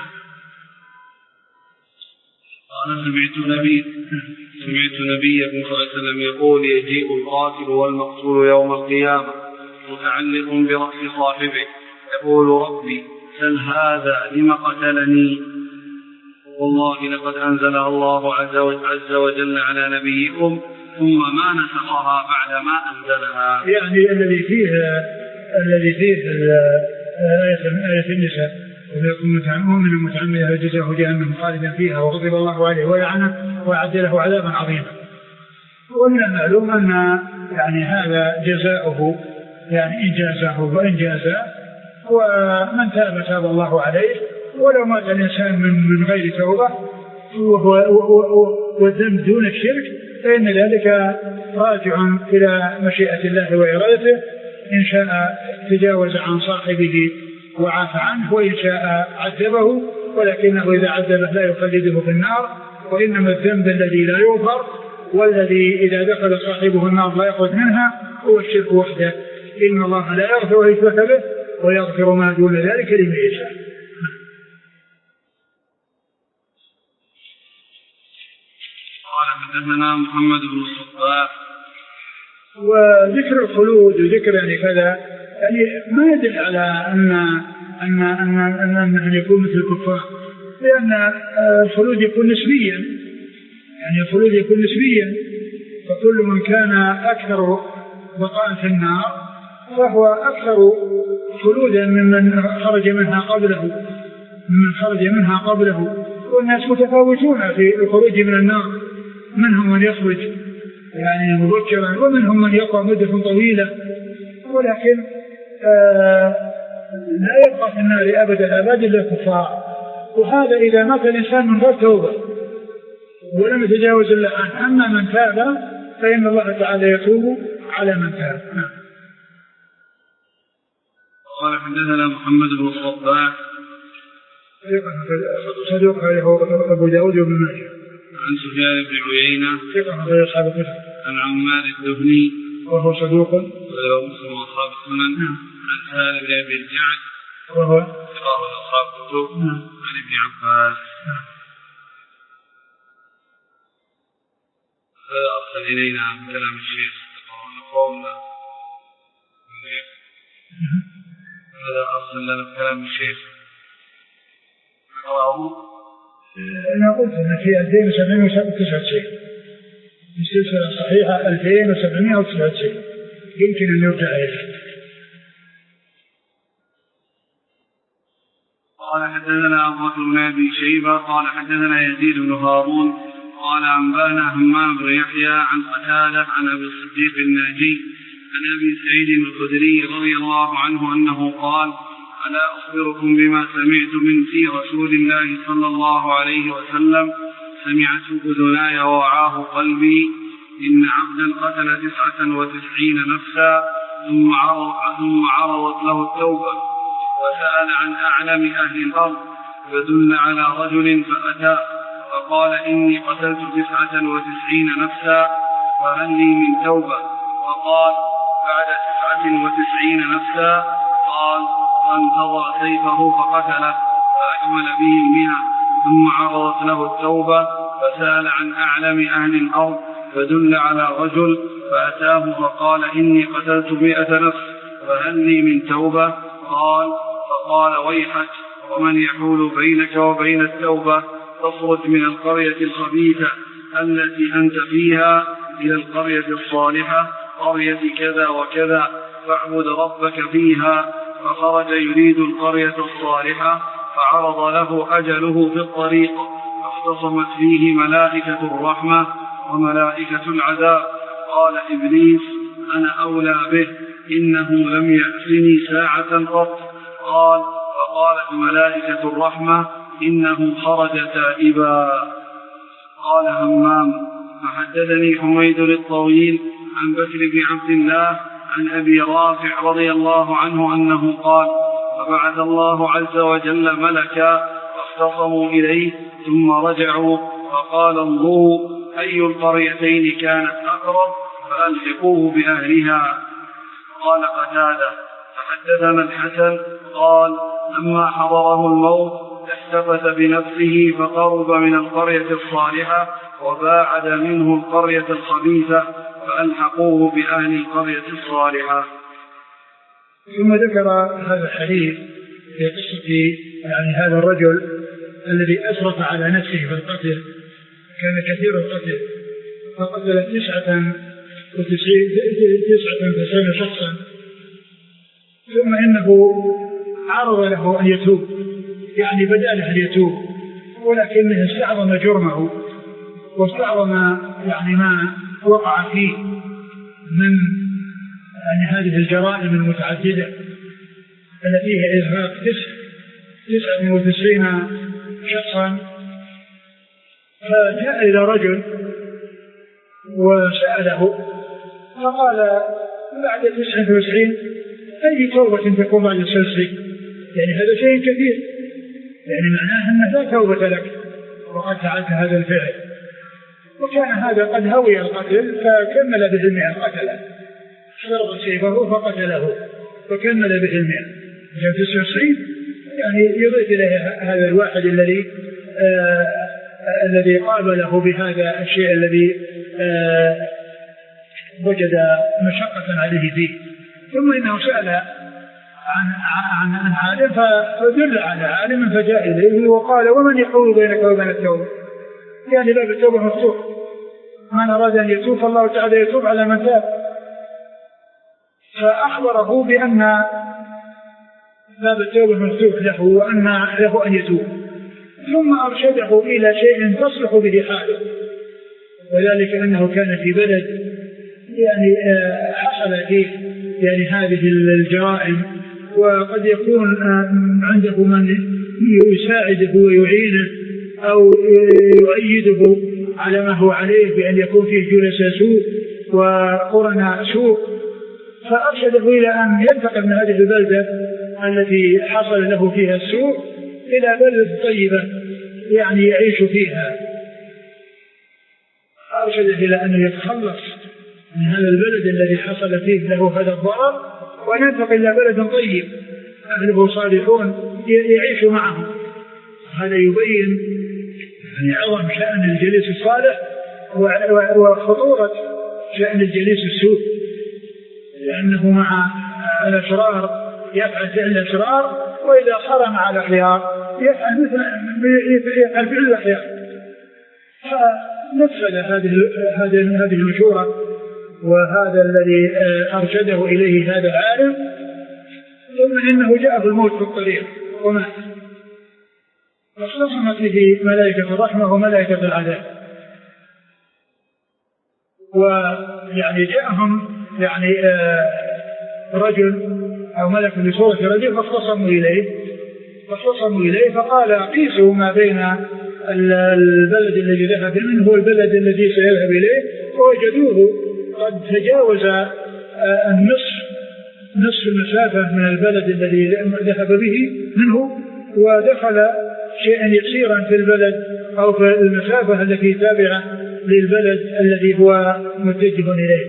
Speaker 1: قال سمعت نبي سمعت نبيكم صلى الله عليه وسلم يقول يجيء القاتل والمقتول يوم القيامة متعلق برأس صاحبه يقول ربي سل هذا لم قتلني والله لقد أنزلها الله عز وجل على نبيكم ثم ما نسخها بعد ما أنزلها.
Speaker 2: يعني الذي فيه الذي فيه آية النساء ويكون مؤمنا متعمدا فجزاؤه جهنم خالدا فيها وغضب الله عليه ولعنه وأعد له عذابا عظيما. ومن المعلوم أن يعني هذا جزاؤه يعني إن جازه وإن جازه ومن تاب تاب الله عليه ولو مات الإنسان من من غير توبة والذنب دون الشرك فإن ذلك راجع إلى مشيئة الله وإرادته إن شاء تجاوز عن صاحبه وعافى عنه وإن شاء عذبه ولكنه إذا عذبه لا يخلده في النار وإنما الذنب الذي لا يغفر والذي إذا دخل صاحبه النار لا يخرج منها هو الشرك وحده. إن الله لا يغفر ويشرك به ويغفر ما دون ذلك لمن يشاء.
Speaker 1: قال حدثنا محمد بن الصباح.
Speaker 2: وذكر الخلود وذكر يعني كذا يعني ما يدل على أن أن أن أن, أن يكون مثل الكفار لأن الخلود يكون نسبيا يعني الخلود يكون نسبيا فكل من كان أكثر بقاء في النار فهو أكثر خلودا ممن خرج منها قبله ممن خرج منها قبله. والناس متفاوتون في الخروج من النار، منهم من يخرج يعني مبكرا ومنهم من يقع مدة طويلة، ولكن آه لا يبقى في النار أبدا الأبد إلا الكفار. وهذا إذا مات الإنسان من غير توبة ولم يتجاوز الله عنه. أما من تاب فإن الله تعالى يتوب على من تاب.
Speaker 1: قال حدثنا محمد بن الصباح
Speaker 2: صدوق أبو داود بن ماجه
Speaker 1: عن سفيان بن عيينة عن عمار الدهني
Speaker 2: وهو صدوق
Speaker 1: وهو مسلم أصحاب السنن عن سالم بن أبي الجعد
Speaker 2: وهو
Speaker 1: ثقة أصحاب الكتب عن ابن عباس. هذا أرسل إلينا من كلام الشيخ قولنا هذا أرسل لنا كلام الشيخ
Speaker 2: أنا قلت أن في ألفين وسبعمائة وتسعة وتسعين في السلسلة الصحيحة ألفين وسبعمائة وتسعة وتسعين يمكن أن يرجع إليه.
Speaker 1: قال حدثنا أبو بكر بن أبي شيبة قال حدثنا يزيد بن هارون قال أنبانا همام بن يحيى عن قتادة عن أبي الصديق الناجي عن أبي سعيد الخدري رضي الله عنه أنه قال: ألا أخبركم بما سمعت من في رسول الله صلى الله عليه وسلم سمعت أذناي ووعاه قلبي إن عبدا قتل تسعة وتسعين نفسا ثم عرضت له التوبة وسأل عن أعلم أهل الأرض فدل على رجل فأتى فقال: إني قتلت تسعة وتسعين نفسا فهل لي من توبة؟ وقال: بعد تسعة وتسعين نفسا. قال: فانتظر سيفه فقتله فأكمل به المئة ثم عرضت له التوبة فسأل عن أعلم أهل الأرض فدل على رجل فأتاه فقال: إني قتلت مئة نفس فهل لي من توبة؟ قال: فقال: ويحك، ومن يحول بينك وبين التوبة؟ تخرج من القرية الخبيثة التي أنت فيها إلى القرية الصالحة قرية كذا وكذا فاعبد ربك فيها. فخرج يريد القرية الصالحة فعرض له أجله في الطريق فاختصمت فيه ملائكة الرحمة وملائكة العذاب. قال إبليس: أنا أولى به، إنه لم يأتني ساعة قط. قال: فقالت ملائكة الرحمة: إنه خرج تائبا. قال همام: فحدثني حميد الطويل عن بكر بن عبد الله عن أبي رافع رضي الله عنه أنه قال: فبعث الله عز وجل ملكا فاختصموا إليه ثم رجعوا فقال: انظروا أي القريتين كانت أقرب فألحقوه بأهلها. قال قتادة: فحدثنا الحسن قال: لما حضره الموت احتفت بنفسه فقرب من القرية الصالحة وباعد منه القرية الخبيثة فألحقوه بأهل القرية الصالحة.
Speaker 2: ثم ذكر هذا الحديث في قصة يعني هذا الرجل الذي أسرف على نفسه بالقتل، كان كثير القتل فقتل تسعة وتسعين تسعة وتسعين شخصا، ثم إنه عرض له أن يتوب، يعني بدأ له أن يتوب، ولكنه استعظم جرمه واستعظم يعني ما وقع فيه من يعني هذه الجرائم المتعددة التي فيها إرهاق تسعة وتسعين شخصا. فجاء إلى رجل وسأله فقال: بعد تسعة وتسعين أي توبة تكون بعد السلسل؟ يعني هذا شيء كثير، يعني معناه أن لا توبة لك وقد فعلت هذا الفعل. وكان هذا قد هوي القتل فكمل به المئة قتله، ضرب سيفه فقتله فكمل به المئة. جاء تسعة وتسعين يعني يضيف إليه هذا الواحد الذي آه الذي قابله بهذا الشيء الذي آه وجد مشقة عليه فيه. ثم إنه سأل عن عن عن عالم فدل على عالم فجاء إليه وقال: ومن يحول بينك وبين التوبة؟ يعني باب التوبة مفتوح، من أراد أن يتوب فالله تعالى يتوب على من تاب. فأخبره بأن باب التوبة مفتوح له وأن له أن يتوب، ثم أرشده إلى شيء تصلح به حاله، وذلك أنه كان في بلد يعني حصل فيه يعني هذه الجرائم، وقد يكون عنده من يساعده ويعينه أو يؤيده على ما هو عليه، بأن يكون فيه جلساء سوء وقرناء سوء. فأرشده إلى أن ينتقل من هذه البلدة التي حصل له فيها السوء إلى بلدة طيبة يعني يعيش فيها. أرشده إلى أن يتخلص من هذا البلد الذي حصل فيه له هذا الضرر، وننتقل إلى بلد طيب أهله صالحون يعيش معهم. هذا يبين يعني عظم شأن الجليس الصالح وخطورة شأن الجليس السوء، لأنه مع الأشرار يفعل فعل الأشرار، وإذا صار مع الأخيار يفعل مثل يفعل فعل الأخيار. فنفذ هذه هذه هذه المشورة وهذا الذي أرشده إليه هذا العالم، ثم إنه جاء بالموت في الطريق ومات، فاختصمت به ملائكة الرحمة وملائكة العذاب. ويعني جاءهم يعني رجل أو ملك بصورة رجل فاختصموا إليه فاختصموا إليه فقال قيسوا ما بين البلد الذي ذهب منه والبلد الذي سيذهب إليه، ووجدوه قد تجاوز النصف نصف المسافة من البلد الذي ذهب به منه، ودخل شيئا يسيرا في البلد أو في المسافة التي تابعة للبلد الذي هو متجه إليه.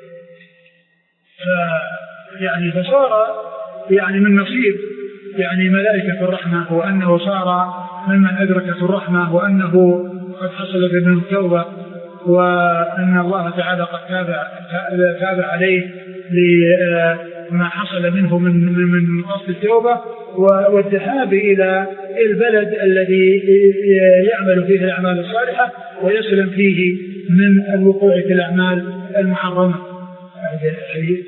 Speaker 2: يعني فصار يعني من نصيب يعني ملائكة الرحمة، وأنه صار ممن أدركت الرحمة، وأنه قد حصل به التوبة، وأن الله تعالى قد تاب عليه لما حصل منه من من قصد التوبة والذهاب إلى البلد الذي يعمل فيه الأعمال الصالحة ويسلم فيه من الوقوع في الأعمال المحرمة. هذا الحديث.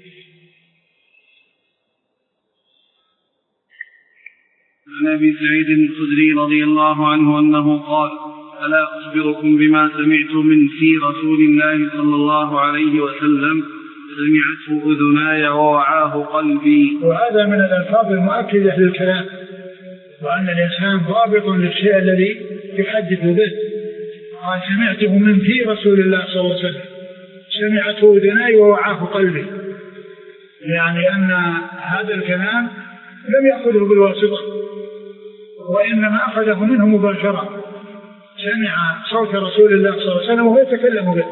Speaker 1: عن أبي سعيد الخدري رضي الله عنه أنه قال: ألا أخبركم بما سمعت من في رسول الله صلى الله عليه وسلم سمعته أذناي ووعاه قلبي.
Speaker 2: وهذا من الألفاظ المؤكدة للكلام، وأن الإنسان ضابط للشيء الذي يحدث به. قال: سمعته من في رسول الله صلى الله عليه وسلم، سمعته أذناي ووعاه قلبي، يعني أن هذا الكلام لم يأخذه بالواسطة، وإنما أخذه منه مباشرة. سمع صوت رسول الله صلى الله عليه وسلم وهو يتكلم به،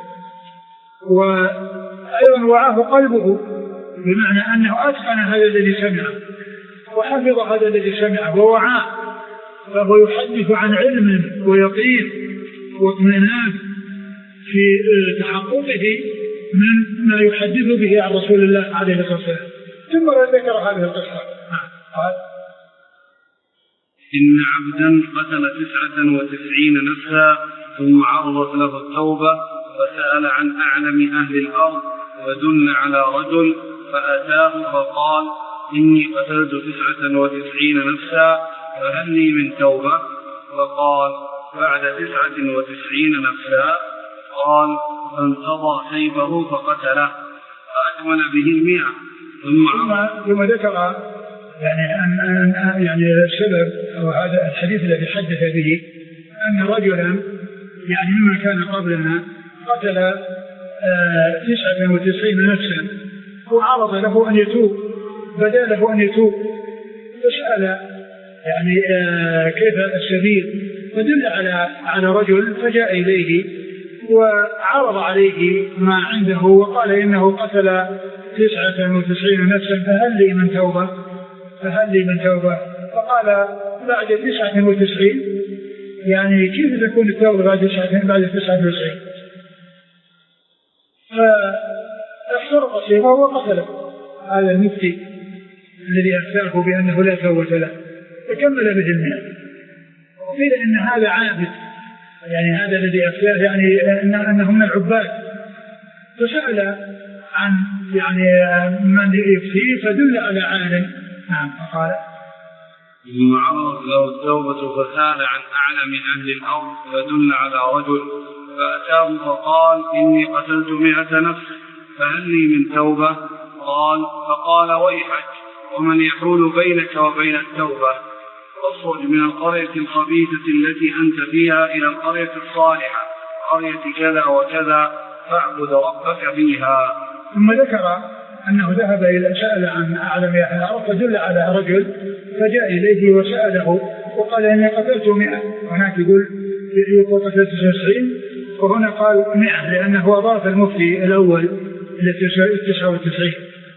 Speaker 2: وأيضا وعاه قلبه، بمعنى أنه أتقن هذا الذي سمعه وحفظ هذا الذي سمعه ووعاه، فهو يحدث عن علم ويقين واطمئنان في تحققه من ما يحدث به عن رسول الله عليه الصلاة والسلام. ثم ذكر هذه القصة. قال:
Speaker 1: إن عبدا قتل تسعة وتسعين نفسا ثم عرضت له التوبة فسأل عن أعلم أهل الأرض ودل على رجل فأتاه فقال: إني قتلت تسعة وتسعين نفسا فهل لي من توبة؟ فقال: بعد تسعة وتسعين نفسا. قال: فانتضى سيفه فقتله فأكمل به المئة. ثم
Speaker 2: ثم ذكر يعني أن يعني السبب أو هذا الحديث الذي حدث به أن رجلا يعني مما كان قبلنا قتل تسعة وتسعين نفسا وعرض له أن يتوب، بدا له أن يتوب، فسأل يعني كيف السبيل، فدل على على رجل فجاء إليه وعرض عليه ما عنده وقال إنه قتل تسعة وتسعين نفسا فهل لي من توبة فهل لي من توبة فقال: بعد تسعة وتسعين، يعني كيف تكون التوبة بعد تسعة بعد تسعة وتسعين؟ فاحترق سيفه وقتله هذا المفتي الذي أفتاه بأنه لا توبة له، فكمل به المئة. وقيل إن هذا عابد يعني هذا الذي أفتاه يعني أنهم من العباد. فسأل عن يعني من يفتيه فدل على عالم. نعم. فقال
Speaker 1: ثم عرضت له التوبة فسأل عن أعلم أهل الأرض فدل على رجل فأتاه فقال إني قتلت مئة نفس فهل لي من توبة؟ قال فقال ويحك ومن يحول بينك وبين التوبة؟ اخرج من القرية الخبيثة التي أنت فيها إلى القرية الصالحة قرية كذا وكذا فاعبد ربك فيها.
Speaker 2: ثم ذكر أنه ذهب إلى سأل عن أعلم أهل الأرض فدل على رجل فجاء إليه وسأله وقال إني قتلت مئة. هناك يقول يقول قتلت تسعين وهنا قال مئة لأنه أضاف المفتي الأول إلى تسعة وتسعين.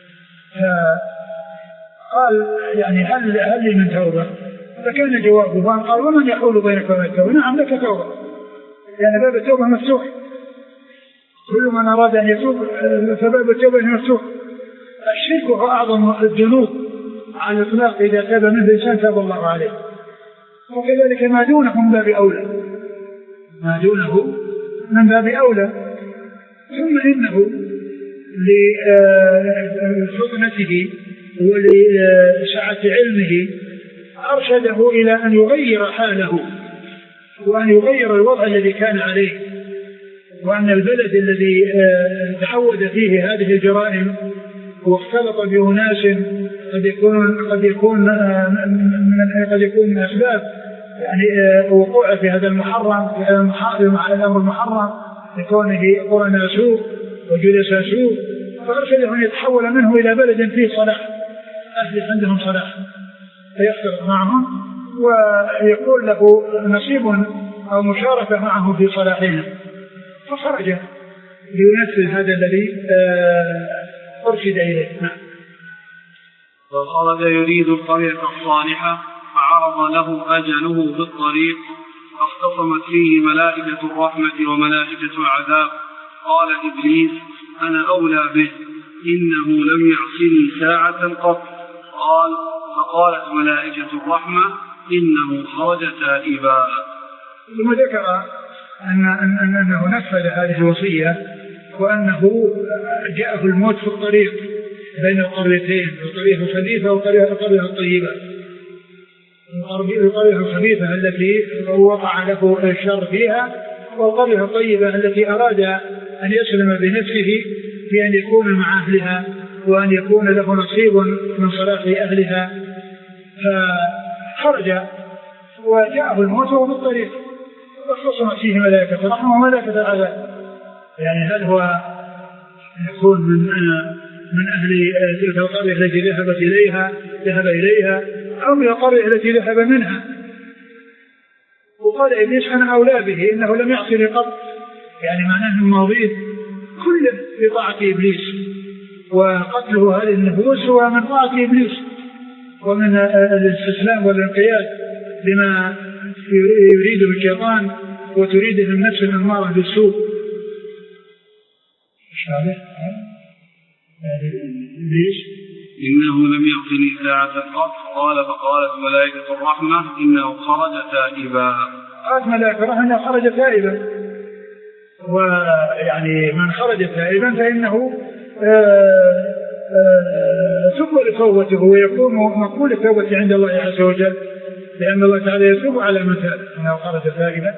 Speaker 2: قال يعني هل هل لي من توبة؟ فكان جوابه قال ومن يحول بينك وبين التوبة؟ نعم لك توبة، يعني باب التوبة مفتوح، كل من أراد أن يتوب فباب التوبة مفتوح. الشرك هو أعظم الذنوب على الإطلاق، إذا تاب منه الإنسان تاب الله عليه، وكذلك ما دونه من باب أولى، ما دونه من باب أولى. ثم إنه لفطنته ولسعة علمه أرشده إلى أن يغير حاله وأن يغير الوضع الذي كان عليه، وأن البلد الذي تعود فيه هذه الجرائم واختلط بأناس قد يكون قد يكون من قد يكون من أسباب يعني وقوع في هذا المحرم، في الأمر المحرم لكونه قرنا سوء وجلس سوء، فأرشده أن يتحول منه إلى بلد فيه صلاح، أهل عندهم صلاح، فيختلط معهم ويكون له نصيب أو مشاركة معه في صلاحهم. فخرج لينفذ هذا الذي أرشد إليه.
Speaker 1: فخرج يريد القرية الصالحة فعرض له أجله بالطريق فاختصمت فيه ملائكة الرحمة وملائكة العذاب. قال إبليس أنا أولى به إنه لم يعصني ساعة قط. قال فقالت ملائكة الرحمة إنه خرج تائبا.
Speaker 2: ثم ذكر أن أن أنه نفذ هذه الوصية وأنه جاءه الموت في الطريق بين القريتين، القرية الخبيثة والقرية الطيبة. القرية الخبيثة التي وقع له الشر فيها، والقرية الطيبة التي أراد أن يسلم بنفسه في أن يكون مع أهلها وأن يكون له نصيب من صلاح أهلها. فخرج وجاءه الموت وهو في الطريق واختصمت فيه ملائكة الرحمة وملائكة العذاب. يعني هل هو يكون من من أهل تلك القرية التي ذهبت إليها ذهب إليها أو من القرية التي ذهب منها؟ وقال إبليس أنا أولى به إنه لم يعصني قط، يعني معناه الماضين كله بطاعة إبليس، وقتله هذه النفوس هو من طاعة إبليس ومن الاستسلام والانقياد لما يريده الشيطان وتريده النفس الأمارة بالسوء.
Speaker 1: إنه لم يعطني ساعة قط. قال فقالت ملائكة الرحمة إنه خرج تائبا.
Speaker 2: قالت ملائكة الرحمة إنه خرج تائبا، ويعني من خرج تائبا فإنه تقبل توبته ويكون مقبول التوبة عند الله عز وجل، لأن الله تعالى يتوب على من تاب إنه خرج تائبا.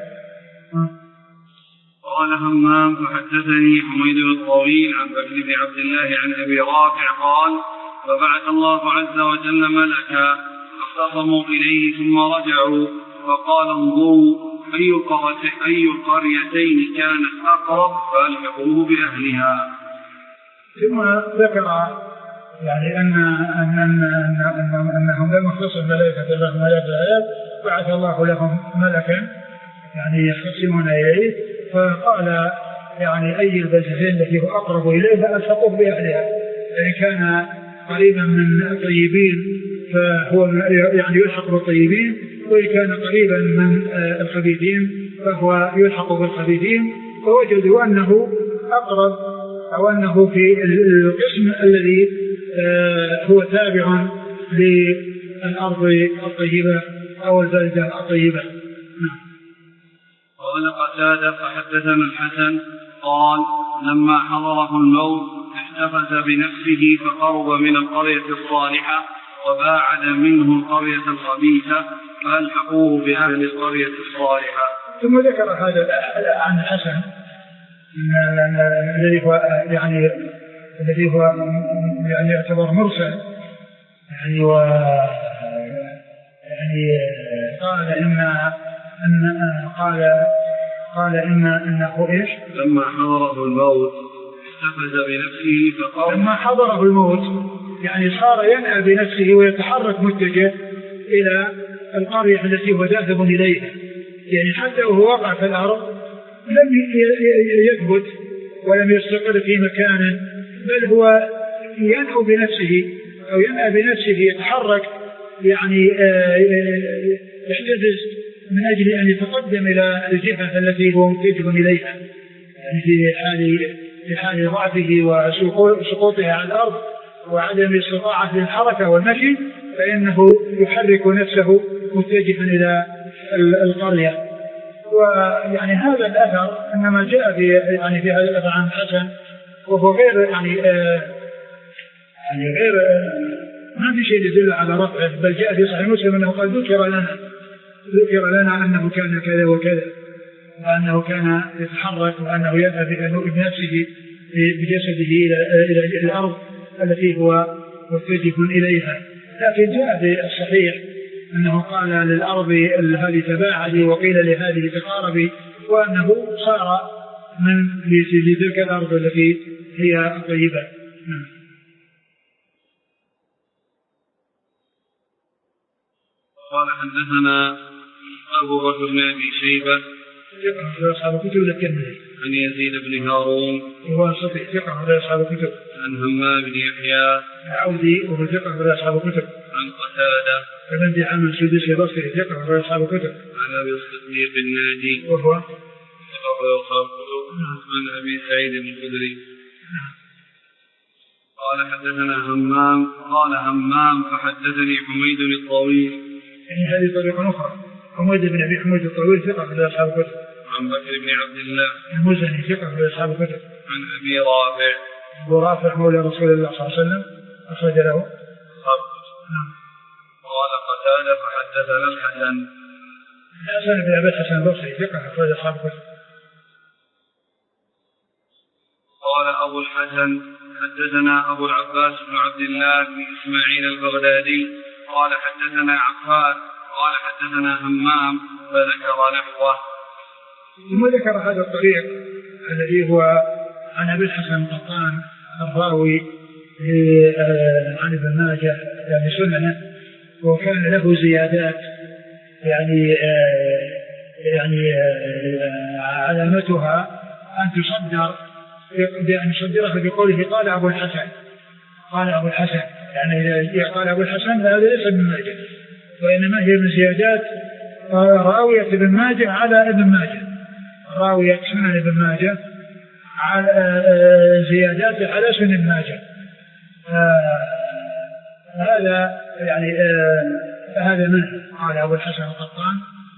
Speaker 1: قال همام فحدثني حميد الطويل عن بكر بن عبد الله عن أبي رافع قال فبعث الله عز وجل ملكا فاختصموا إليه ثم رجعوا فقال انظروا أي القريتين كانت أقرب فألحقوه بأهلها.
Speaker 2: ثم ذكر يعني أن أن أن أن أنهم لم يختصوا ملائكة الله ملائكة العذاب، بعث الله لهم ملكا يعني يختصمون إليه، فقال يعني أي البلدتين التي هو أقرب إليها ألحقوه بأهلها، يعني كان قريبا من الطيبين فهو يعني يلحق بالطيبين، وإن كان قريبا من الخبيثين فهو يلحق بالخبيثين، فوجدوا أنه أقرب أو أنه في القسم الذي هو تابع للأرض الطيبة أو البلدة الطيبة.
Speaker 1: قال قتادة فحدثنا الحسن قال لما حضره الموت احتفز بنفسه فقرب من القرية الصالحة وباعد منه القرية الخبيثة فألحقوه بأهل القرية الصالحة.
Speaker 2: ثم ذكر هذا عن الحسن الذي هو يعني الذي هو يعني يعتبر مرسل يعني و يعني قال إما أن قال قال إما أنه إيش
Speaker 1: لما حضره الموت احتفز بنفسه فقال
Speaker 2: لما حضره الموت يعني صار ينأى بنفسه ويتحرك متجه إلى القرية التي هو ذاهب إليها، يعني حتى وهو وقع في الأرض لم يثبت ولم يستقر في مكان، بل هو ينأى بنفسه أو ينأى بنفسه يتحرك يعني يحتفز من أجل أن يتقدم إلى الجهة التي هو متجه إليها، يعني في حال في حال ضعفه وسقوطه على الأرض وعدم استطاعته الحركة والمشي فإنه يحرك نفسه متجها إلى القرية. ويعني هذا الأثر إنما جاء في يعني في هذا الأثر عن الحسن وهو غير يعني آه يعني غير آه ما في شيء يدل على رفعه، بل جاء في صحيح مسلم أنه قال ذكر لنا ذكر لنا أنه كان كذا وكذا وأنه كان يتحرك وأنه يذهب بنفسه بجسده إلى إلى الأرض التي هو متجه إليها. لكن جاء في الصحيح أنه قال للأرض هذه تباعدي وقيل لهذه تقاربي، وأنه صار من لتلك الأرض التي هي طيبة.
Speaker 1: قال حدثنا أبو بكر بن أبي شيبة
Speaker 2: ثقة أصحاب الكتب لكنه
Speaker 1: عن يزيد بن هارون
Speaker 2: وهو صديق ثقة أصحاب الكتب
Speaker 1: عن همام بن يحيى
Speaker 2: عودي وهو ثقة أصحاب الكتب عن
Speaker 1: قتادة
Speaker 2: فمن دي عام السدوسي بصري ثقة أصحاب الكتب
Speaker 1: عن أبي الصديق الناجي
Speaker 2: وهو
Speaker 1: ثقة أصحاب الكتب عن أبي سعيد الخدري. قال حدثنا همام قال همام فحدثني حميد الطويل،
Speaker 2: يعني هذه طريقة أخرى. حميد بن أبي حميد الطويل ثقة في أصحاب الكتب.
Speaker 1: عن بكر بن عبد الله
Speaker 2: المزني ثقة في أصحاب الكتب.
Speaker 1: عن أبي رافع
Speaker 2: أبو رافع مولى رسول الله صلى الله عليه وسلم أخرج له
Speaker 1: أصحاب الكتب. قال قتادة فحدثنا الحسن
Speaker 2: الحسن بن أبي الحسن البصري ثقة أخرج أصحاب الكتب.
Speaker 1: قال أبو الحسن حدثنا أبو العباس بن عبد الله بن إسماعيل البغدادي قال حدثنا عفان قال حدثنا همام فذكر نحوه.
Speaker 2: ثم ذكر هذا الطريق الذي هو عن أبي الحسن القطان الراوي عن ابن ماجه يعني سننه، وكان له زيادات يعني يعني علامتها أن تصدر بأن يصدرها بقوله قال أبو الحسن قال أبو الحسن، يعني إذا قال أبو الحسن هذا ليس ابن ماجه، وإنما هي من زيادات راوية ابن ماجه على ابن ماجه، راوية سنن ابن ماجه على زيادات على سنن ابن ماجه. هذا يعني هذا منه. قال أبو الحسن القطان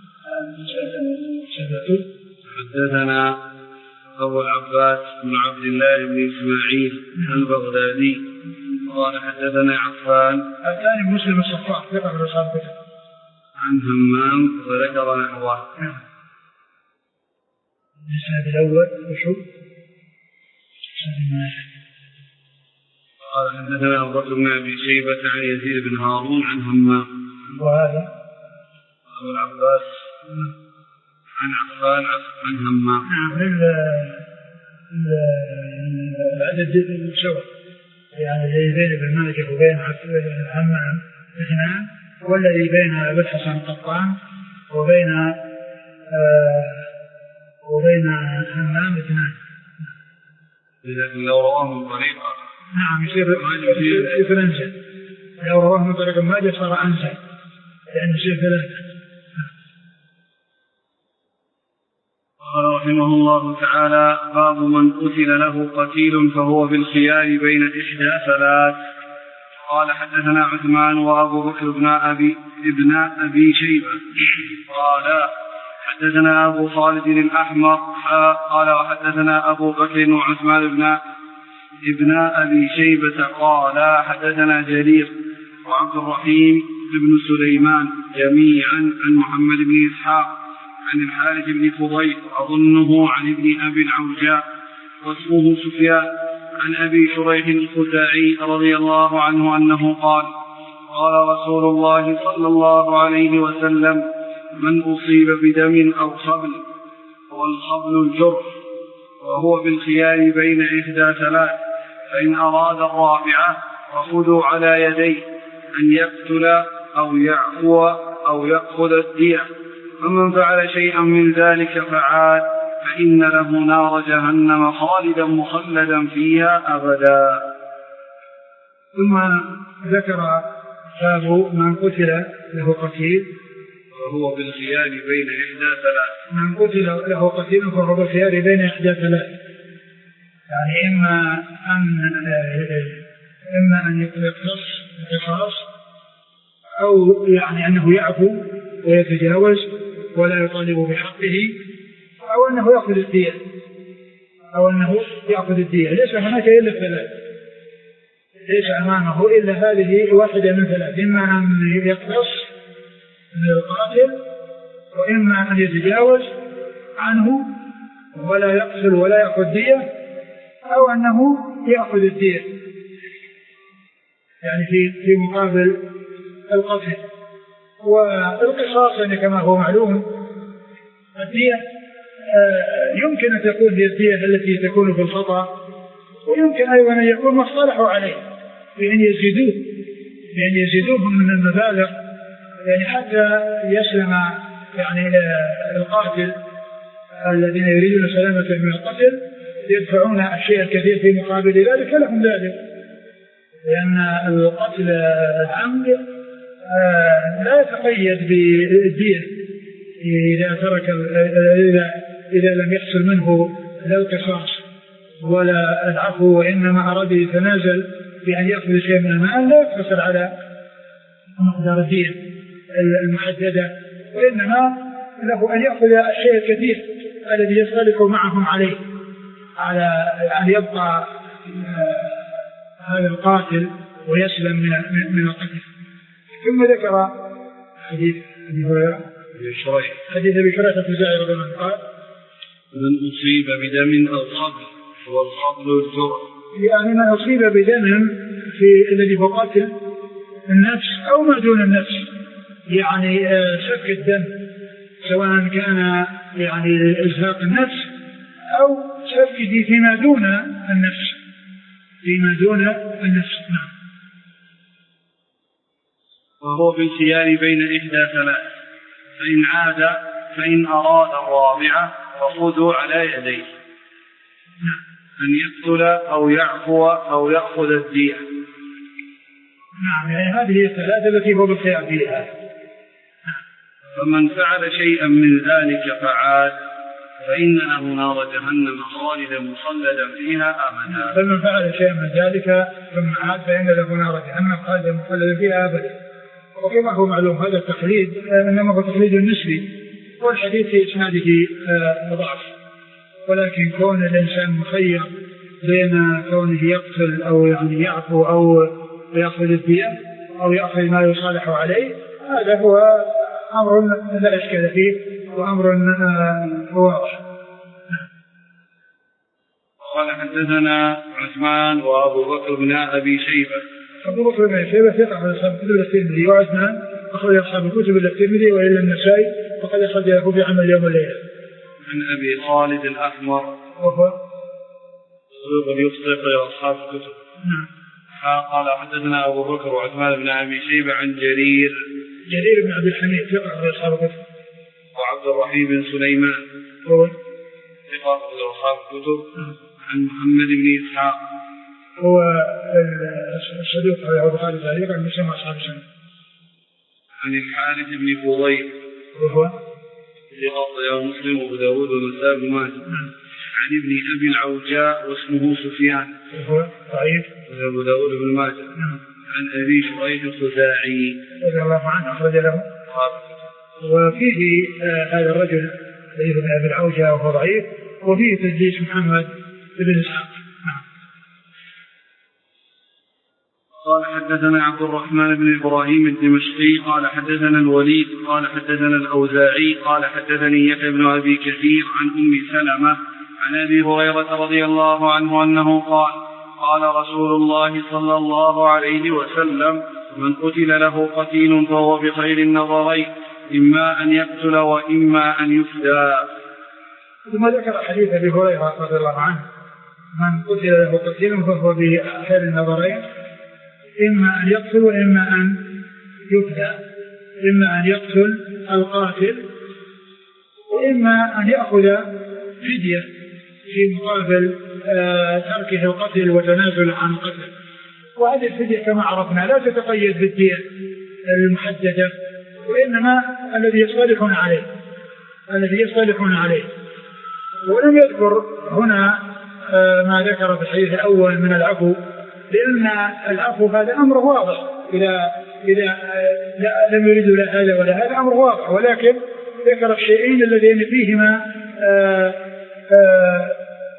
Speaker 1: حدثنا أبو العباس بن عبد الله بن إسماعيل البغدادي قال حدثنا عفان
Speaker 2: الثاني مسلم الصفاح ثقة من أصحاب الكتب
Speaker 1: عن همام وذكر نحوه.
Speaker 2: الإسناد الأول وشو؟
Speaker 1: قال حدثنا أبو بكر بن أبي شيبة عن يزيد بن هارون عن همام
Speaker 2: وهذا
Speaker 1: أبو العباس عن عفان عن همام.
Speaker 2: نعم العدد الشوى يعني الذي بين ابن ماجه وبين همام اثنان، والذي بين أبي الحسن القطان وبين آه وبين همام اثنان.
Speaker 1: لكن لو رواه من طريقة
Speaker 2: نعم يصير يصير أنزل، لو رواه من طريق ماجه صار أنزل لأن يصير ثلاثة.
Speaker 1: قال رحمه الله تعالى باب من قتل له قتيل فهو بالخيار بين إحدى ثلاث. قال حدثنا عثمان وأبو بكر بن أبي ابن أبي شيبة قال حدثنا أبو خالد الأحمر قال وحدثنا أبو بكر وعثمان بن ابن أبي شيبة قال حدثنا جرير وعبد الرحيم بن سليمان جميعا عن محمد بن إسحاق عن الحارث بن فضيل أظنه عن ابن أبي العوجاء واسمه سفيان عن أبي شريح الخزاعي رضي الله عنه أنه قال قال رسول الله صلى الله عليه وسلم من أصيب بدم أو خبل والخبل الجرح وهو بالخيار بين إحدى ثلاث فإن أراد الرابعة فخذوا على يديه أن يقتل أو يعفو أو يأخذ الدية فمن فعل شيئا من ذلك فعاد فإن له نار جهنم خالدا مخلدا فيها أبدا.
Speaker 2: ثم ذكر باب من قتل له قتيل
Speaker 1: وهو بالخيار بين إحدى ثلاث.
Speaker 2: من قتل له قتيل فهو بالخيار بين إحدى ثلاث، يعني إما أن إما أن يقتص القصاص أو يعني أنه يعفو ويتجاوز ولا يطالب بحقه، أو أنه يأخذ الدية أو أنه يأخذ الدية. ليس هناك إلا ثلاث، ليس أمامه إلا هذه واحدة من ثلاث، إما أن يقتص من القاتل وإما أن يتجاوز عنه ولا يقتل ولا يأخذ دية، أو أنه يأخذ الدية يعني في في مقابل القتل. والقصاص يعني كما هو معلوم الدية يمكن أن تكون هي الدية التي تكون في الخطأ، ويمكن أيضا أن يكون ما اصطلحوا عليه بأن يزيدوه بأن يزيدوه من المبالغ، يعني حتى يسلم يعني القاتل الذين يريدون سلامة من القتل يدفعون الشيء الكثير في مقابل ذلك، لهم ذلك، لأن القتل العمد لا يتقيد بالدية إذا ترك إذا إذا لم يحصل منه لا القصاص ولا العفو، وإنما أراد يتنازل بأن يأخذ شيء من المال لا يقتصر على مقدار الدية المحددة، وإنما له أن يأخذ الشيء الكثير الذي يختلف معهم عليه على أن يبقى هذا القاتل ويسلم من من القتل. ثم ذكر حديث أبي هريرة حديث أبي شريح الخزاعي رضي الله عنه قال
Speaker 1: من أصيب بدم أو خبل والخبل الجرح،
Speaker 2: يعني من أصيب بدم في الذي هو قتل النفس أو ما دون النفس، يعني سفك الدم سواء كان يعني إزهاق النفس أو سفك دي فيما دون النفس فيما دون النفس. نعم.
Speaker 1: وهو في الخيار بين إحدى ثلاث فإن عاد فإن أراد الرابعة فخذوا على يديه أن يقتل أو يعفو أو يأخذ الدية.
Speaker 2: نعم، يعني هذه الثلاثة التي هو بالخيار فيها.
Speaker 1: فمن فعل شيئا من ذلك فعاد فإن له نار جهنم خالدا مخلدا فيها أبدا.
Speaker 2: فمن فعل شيئا من ذلك ثم عاد فإن له نار جهنم خالدا مخلدا فيها أبدا. وكما هو معلوم هذا التقليد إنما هو تقليد نسبي، والحديث في إسناده ضعف، ولكن كون الإنسان مخير بين كونه يقتل أو يعني يعفو أو يأخذ الدية أو يأخذ ما يصالح عليه، هذا هو أمر لا إشكال فيه وأمر واضح.
Speaker 1: قال حدثنا عثمان وأبو بكر بن أبي شيبة.
Speaker 2: أبو بكر بن أبي شيبة ثقة أخرج أصحاب الكتب الترمذي، وعثمان أخرج أصحاب الكتب الترمذي وإلا النسائي وقد أخرج له في عمل يوم الليلة.
Speaker 1: عن أبي خالد الأحمر
Speaker 2: وهو
Speaker 1: صدوق يخطئ أصحاب الكتب.
Speaker 2: نعم.
Speaker 1: قال حدثنا أبو بكر وعثمان بن أبي شيبة عن جرير
Speaker 2: جرير بن عبد الحميد ثقة أخرج أصحاب الكتب.
Speaker 1: وعبد الرحيم بن سليمان
Speaker 2: هو
Speaker 1: ثقة أخرج أصحاب الكتب. عن محمد بن إسحاق
Speaker 2: هو الصدوق على البخاري تعليقا عن مسلم أصحاب السنة.
Speaker 1: عن الحارث بن فضيل
Speaker 2: وهو
Speaker 1: ثقة مسلم وأبو داود والنسائي بن ماجه. عن ابن أبي العوجاء واسمه سفيان
Speaker 2: وهو ضعيف
Speaker 1: وأبو داود بن ماجه. عن أبي شريح الخزاعي
Speaker 2: رضي الله عنه أخرج له وفيه آه هذا الرجل الذي بن أبي العوجة وهو ضعيف، وفيه تدليس محمد بن إسحاق.
Speaker 1: قال حدثنا عبد الرحمن بن إبراهيم الدمشقي قال حدثنا الوليد قال حدثنا الأوزاعي قال حدثني يحيى بن أبي كثير عن أم سلمة عن أبي هريرة رضي الله عنه أنه قال قال رسول الله صلى الله عليه وسلم من قتل له قتيل فهو بخير النظرين إما أن يقتل وإما أن يفدى.
Speaker 2: ثم ذكر حديث أبي هريرة رضي الله عنه من قتل له قتيل فهو بخير النظرين إما أن يقتل وإما أن يفدى، إما أن يقتل القاتل وإما أن يأخذ فدية في مقابل آه تركه القتل وتنازل عن القتل. وهذه الفدية كما عرفنا لا تتقيد بالدية المحددة، وإنما الذي يصطلحون عليه الذي يصطلحون عليه ولم يذكر هنا آه ما ذكر في الحديث الأول من العفو، لأن العفو هذا أمر واضح، إذا إذا لم يريدوا لا هذا ولا هذا أمر واضح، ولكن ذكر الشيئين الذين فيهما آآ آآ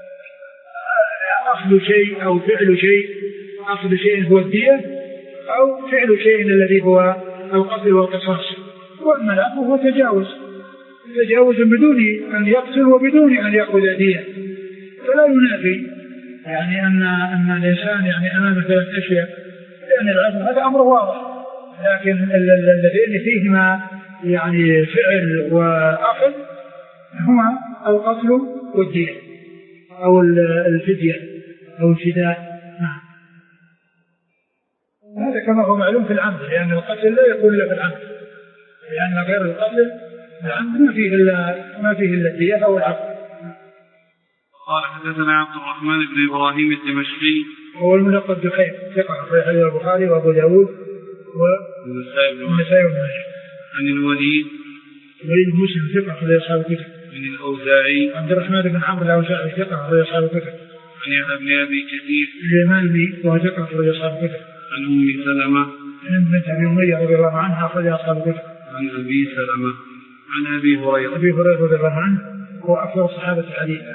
Speaker 2: أخذ شيء أو فعل شيء، أخذ شيء هو الدية أو فعل شيء الذي هو القتل والقصاص. وأما العفو هو تجاوز تجاوز بدون أن يقتل وبدون أن يأخذ دية، فلا ينافي يعني أن أن الإنسان يعني أمام ثلاث أشياء، لأن العفو هذا أمر واضح، لكن الذين فيهما يعني فعل وأخذ هما القتل والدية أو الفدية أو الفداء. نعم. هذا كما هو معلوم في العمد، لأن القتل لا يكون إلا في العمد، لأن غير القتل العمد ما فيه إلا ما فيه إلا الدية أو العفو.
Speaker 1: قال حدثنا عبد الرحمن بن إبراهيم الدمشقي
Speaker 2: هو الملقب بخير ثقة في حديث البخاري وأبو داود والنسائي وابن ماجه.
Speaker 1: عن الوليد
Speaker 2: وليد مسلم ثقة في أصحاب الكتب.
Speaker 1: من الأوزاعي
Speaker 2: عبد الرحمن بن عمرو الأوزاعي ثقة في أصحاب الكتب.
Speaker 1: عن يحيى بن أبي كثير
Speaker 2: اليماني وهو ثقة في أصحاب الكتب.
Speaker 1: عن أم سلمة
Speaker 2: عن بنت أبي أمية رضي الله عنها أخرج أصحاب الكتب.
Speaker 1: عن أبي سلمة عن أبي هريرة
Speaker 2: أبي هريرة رضي الله عنه هو أكثر الصحابة حديثا.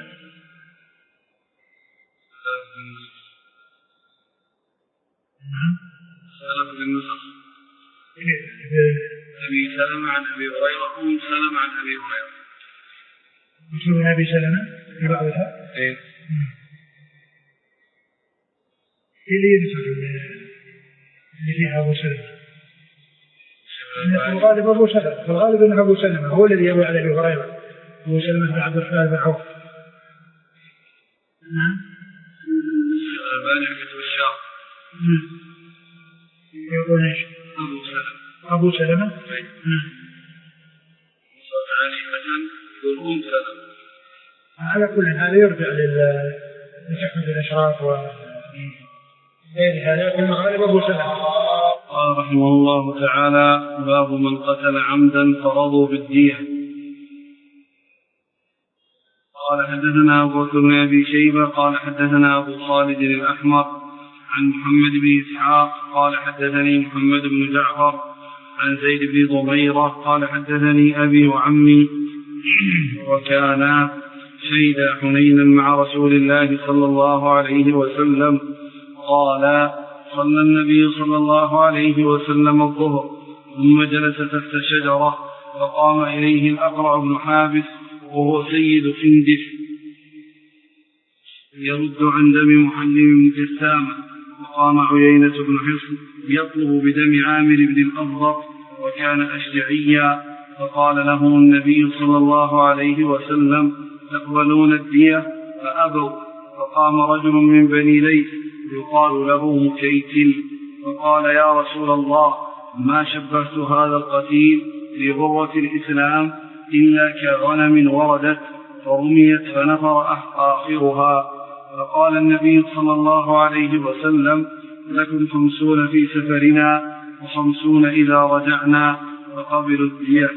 Speaker 1: سلمة بن نصر أبي سلمة عن أبي هريرة أم سلمة عن أبي هريرة
Speaker 2: مسلم أبي سلمة في بعضها
Speaker 1: إيه
Speaker 2: اللي ينصر اللي فيها أبو سلمة في الغالب أبو سلمة في الغالب أنه أبو سلمة هو الذي يروي على أبي هريرة، أبو سلمة بن عبد الرحمن بن عوف. نعم
Speaker 1: الألباني كتب الشعر
Speaker 2: يقول ايش؟
Speaker 1: أبو سلمة
Speaker 2: أبو سلمة
Speaker 1: وصف عليمة يقول أم سلمة.
Speaker 2: على كل هذا يرجع لتحمد الأشراف وغير هذا، في الغالب أبو سلمة.
Speaker 1: قال رحمه الله تعالى باب من قتل عمدا فرضوا بالدية. قال حدثنا أبو بكر بن أبي شيبة قال حدثنا أبو خالد الأحمر عن محمد بن إسحاق قال حدثني محمد بن جعفر عن زيد بن ضميرة قال حدثني أبي وعمي وكانا شهدا حنينا مع رسول الله صلى الله عليه وسلم قال صلى النبي صلى الله عليه وسلم الظهر ثم جلس تحت شجرة فقام إليه الأقرع بن حابس وهو سيد خندف يرد عن دم محلم بن جسامة، وقام عيينة بن حصن يطلب بدم عامر بن الأضرق وكان أشجعيا، فقال له النبي صلى الله عليه وسلم تقبلون الدية؟ فأبوا، فقام رجل من بني ليث يقال له مكيتل فقال يا رسول الله ما شبهت هذا القتيل لغرة الإسلام إلا كغنم وردت فرميت فنفر آخرها. فقال النبي صلى الله عليه وسلم لكم خمسون في سفرنا وخمسون إذا رجعنا فقبلوا الدية.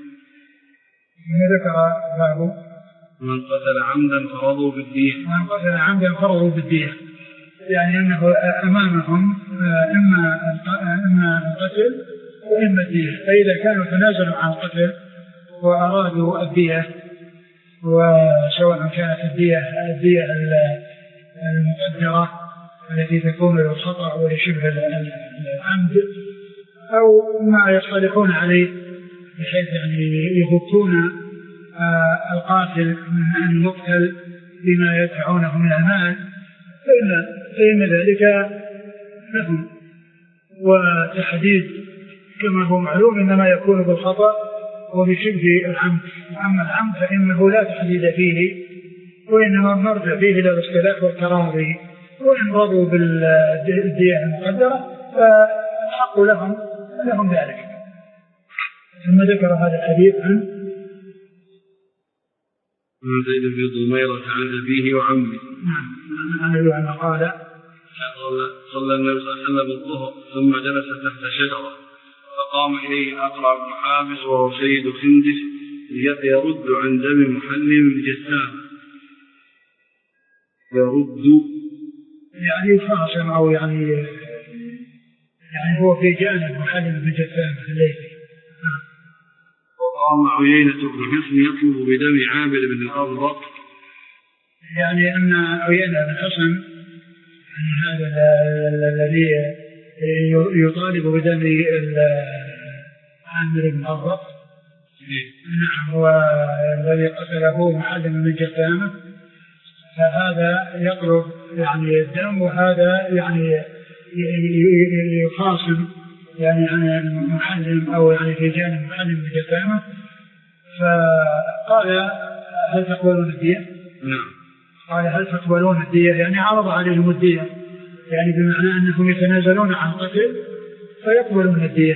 Speaker 2: ذكر باب
Speaker 1: من قتل عمدا فرضوا بالدية.
Speaker 2: من قتل عمدا فرضوا بالدية، يعني أنه أمامهم إما إما القتل وإما الدية. فإذا كانوا تنازلوا عن القتل وأرادوا الدية، وسواء كانت الدية الدية المقدرة التي تكون للخطأ ولشبه العمد، أو ما يصطلحون عليه بحيث يعني يفكون القاتل من أن يقتل بما يدفعونه من المال، فإن, فإن ذلك لهم. وتحديد كما هو معلوم إنما يكون بالخطأ وبشبه العمد. أما العمد فإنه لا تحديد فيه، وإنما المرجع فيه إلى الاصطلاح والتراضي، وإن رضوا بالدية المقدرة فحق لهم لهم ذلك. ثم ذكر هذا الحديث عن
Speaker 1: زيد بن ضميرة عن أبيه وعمه.
Speaker 2: نعم. عن أبيه وعمه قال
Speaker 1: صلى النبي صلى الله عليه وسلم الظهر ثم جلس تحت شجرة، فقام إليه الأقرع بن حابس وهو سيد خندس يرد عن دم محلم الجسام. يرد
Speaker 2: يعني يخاصم أو يعني يعني هو في جانب محلم الجسام الليثي.
Speaker 1: وقام عيينة بن حصن يطلب بدم عامر بن الأربط،
Speaker 2: يعني أن عيينة بن حصن هذا الذي يطالب بدم عامر بن الأربط نعم هو الذي قتله محلم من جسامه، فهذا يطلب يعني الدم، وهذا يعني يخاصم يعني عن المحلم أو يعني في جانب محلم من جسامه. فقال هل تقبلون الدية؟
Speaker 1: نعم.
Speaker 2: قال هل تقبلون الدية؟ يعني عرض عليهم الدية، يعني بمعنى أنهم يتنازلون عن قتل فيقبلون الدية.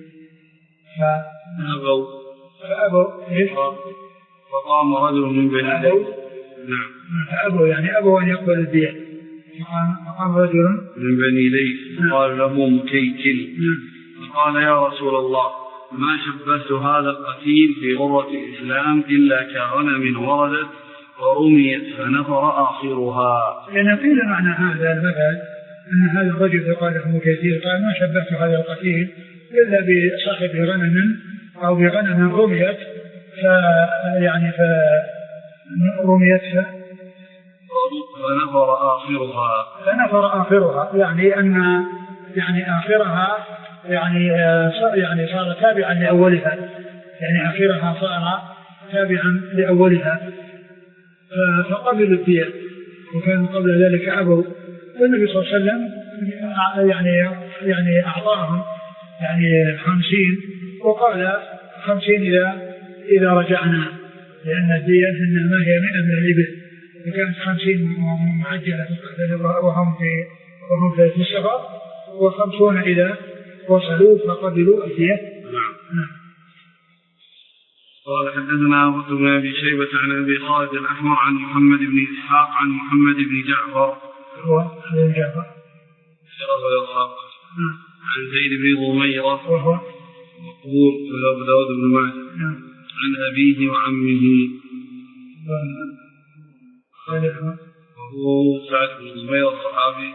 Speaker 1: فأبوا
Speaker 2: فأبوا إيش؟
Speaker 1: فقام رجل من بني ليث. نعم.
Speaker 2: فأبوا يعني أبوا أن يقبل الدية. فقام رجل
Speaker 1: من بني ليث قال له مكيكل، فقال يا رسول الله ما شبهت هذا القتيل في غرة الإسلام إلا كغنم وردت ورميت فنفر آخرها.
Speaker 2: يعني قيل معنى هذا المثل أن هذا الرجل يقال له مكيكل قال ما شبهت هذا القتيل إلا بصاحب غنم أو بغنم رميت يعني فرميت
Speaker 1: فنفر آخرها
Speaker 2: فنفر آخرها يعني أن يعني آخرها يعني يعني صار تابعا لأولها، يعني آخرها صار تابعا لأولها. فقبلوا الدية، وكانوا قبل ذلك أبوا. والنبي صلى الله عليه وسلم يعني يعني أعطاهم يعني خمسين، وقال خمسين إذا إذا رجعنا، لأن الدية إنما هي مئة من الإبل، وكانت خمسين معجلة وهم في وهم في السفر، وخمسون إذا وصلوا فقبلوا الدية.
Speaker 1: نعم. قال حدثنا أبو بكر بن أبي شيبة عن أبي خالد الأحمر عن محمد بن إسحاق عن محمد بن جعفر
Speaker 2: هو بن جعفر
Speaker 1: عن زيد بن ضميرة
Speaker 2: وهو
Speaker 1: مقبول أبو داود بن ماجه عن أبيه وعمه وهو سعد بن ضميرة الصحابي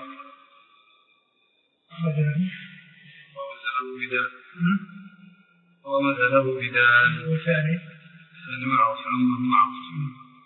Speaker 1: ومثل له بدال
Speaker 2: وثاني
Speaker 1: سنوع وسعمه معه.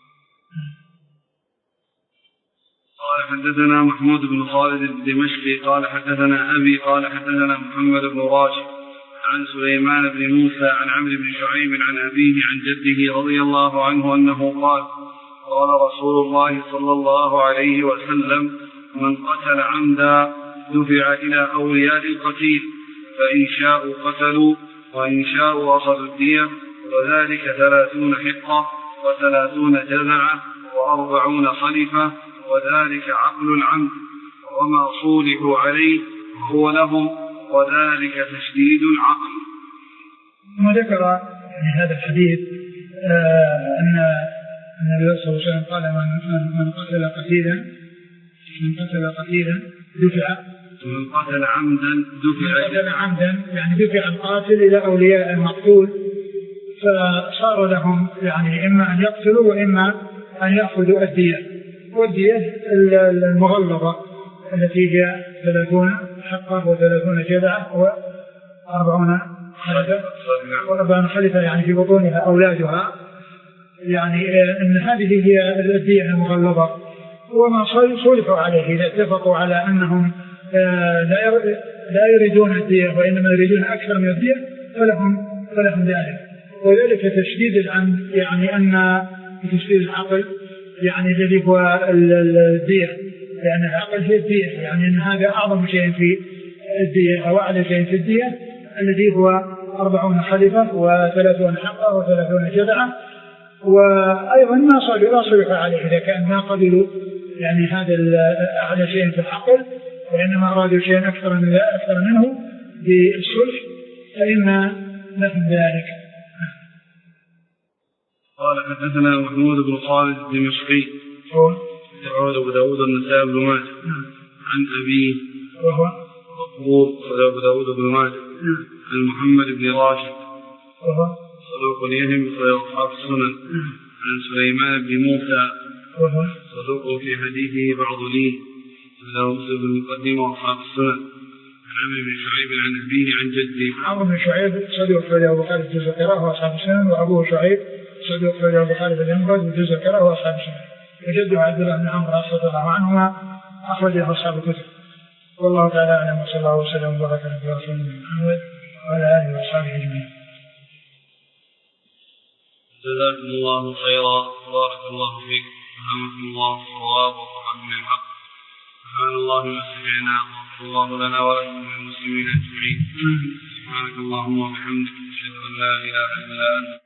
Speaker 1: قال حدثنا محمود بن خالد الدمشقي قال حدثنا أبي قال حدثنا محمد بن راشد عن سليمان بن موسى عن عمرو بن شعيب عن أبيه عن جده رضي الله عنه أنه قال قال رسول الله صلى الله عليه وسلم من قتل عمدا دفع إلى أولياء القتيل فإن شاءوا قتلوا وإن شاءوا أخذوا الدية، وذلك ثلاثون حقة وثلاثون جذعة وأربعون خلفة، وذلك عقل العمد وما صولحوا عليه هو لهم، وذلك تشديد العقل.
Speaker 2: ثم ذكر يعني هذا الحديث آه أن النبي صلى الله عليه وسلم قال من, من قتل قتيلا من قتل قتيلا دفع
Speaker 1: من قتل عمدا دفع
Speaker 2: قتل عمدا يعني دفع القاتل إلى أولياء المقتول، فصار لهم يعني إما أن يقتلوا وإما أن يأخذوا الدية، والدية المغلظة التي هي ثلاثون حقة وثلاثون جذعة وأربعون وأربعون خلفة يعني في بطونها أولادها، يعني أن هذه هي الدية المغلظة. وما صلحوا عليه إذا اتفقوا على أنهم لا يريدون الدية وإنما يريدون أكثر من الدية فلهم فلهم ذلك. وذلك تشديد العمد، يعني أن تشديد العقل يعني الذي هو الدية، لأن العقل هي الدية، يعني أن هذا أعظم شيء في الدية أو أعلى شيء في الدية الذي هو أربعون خلفة وثلاثون حقة وثلاثون جذعة. وأيضا ما صلحوا عليه إذا كان ما قبلوا يعني هذا أعلى شيء في العقل وإنما أرادوا شيئا أكثر من أكثر منه بالصلح فإن لهم ذلك.
Speaker 1: قال حدثنا محمود بن خالد الدمشقي يروي أبو داود النسائي بن ماجه عن أبيه
Speaker 2: وهو
Speaker 1: مقبول أبو داود بن ماجه عن محمد بن راشد
Speaker 2: وهو
Speaker 1: صدوق يهم أصحاب السنن عن سليمان بن موسى
Speaker 2: وهو
Speaker 1: صدوق في حديثه بعض لين له مسلم المقدمة وأصحاب السنن عن عمرو بن شعيب عن أبيه عن جده.
Speaker 2: عمرو بن شعيب صدوق في البخاري في جزء القراءة وأصحاب السنن، وأبوه شعيب صدوق في البخاري في المفرد وجزء القراءة وأصحاب السنن، وجده عبد الله بن عمرو رضي الله عنهما أخرجه أصحاب الكتب. والله تعالى أعلم وصلى الله وسلم وبارك على رسولنا محمد وعلى آله وصحبه أجمعين.
Speaker 1: جزاكم الله خيرا وبارك الله فيك ورحمكم الله الصواب وفقكم للحق. سبحان الله ما سمعنا وغفر الله لنا ولكم وللمسلمين أجمعين. سبحانك اللهم وبحمدك أشهد أن لا إله إلا أنت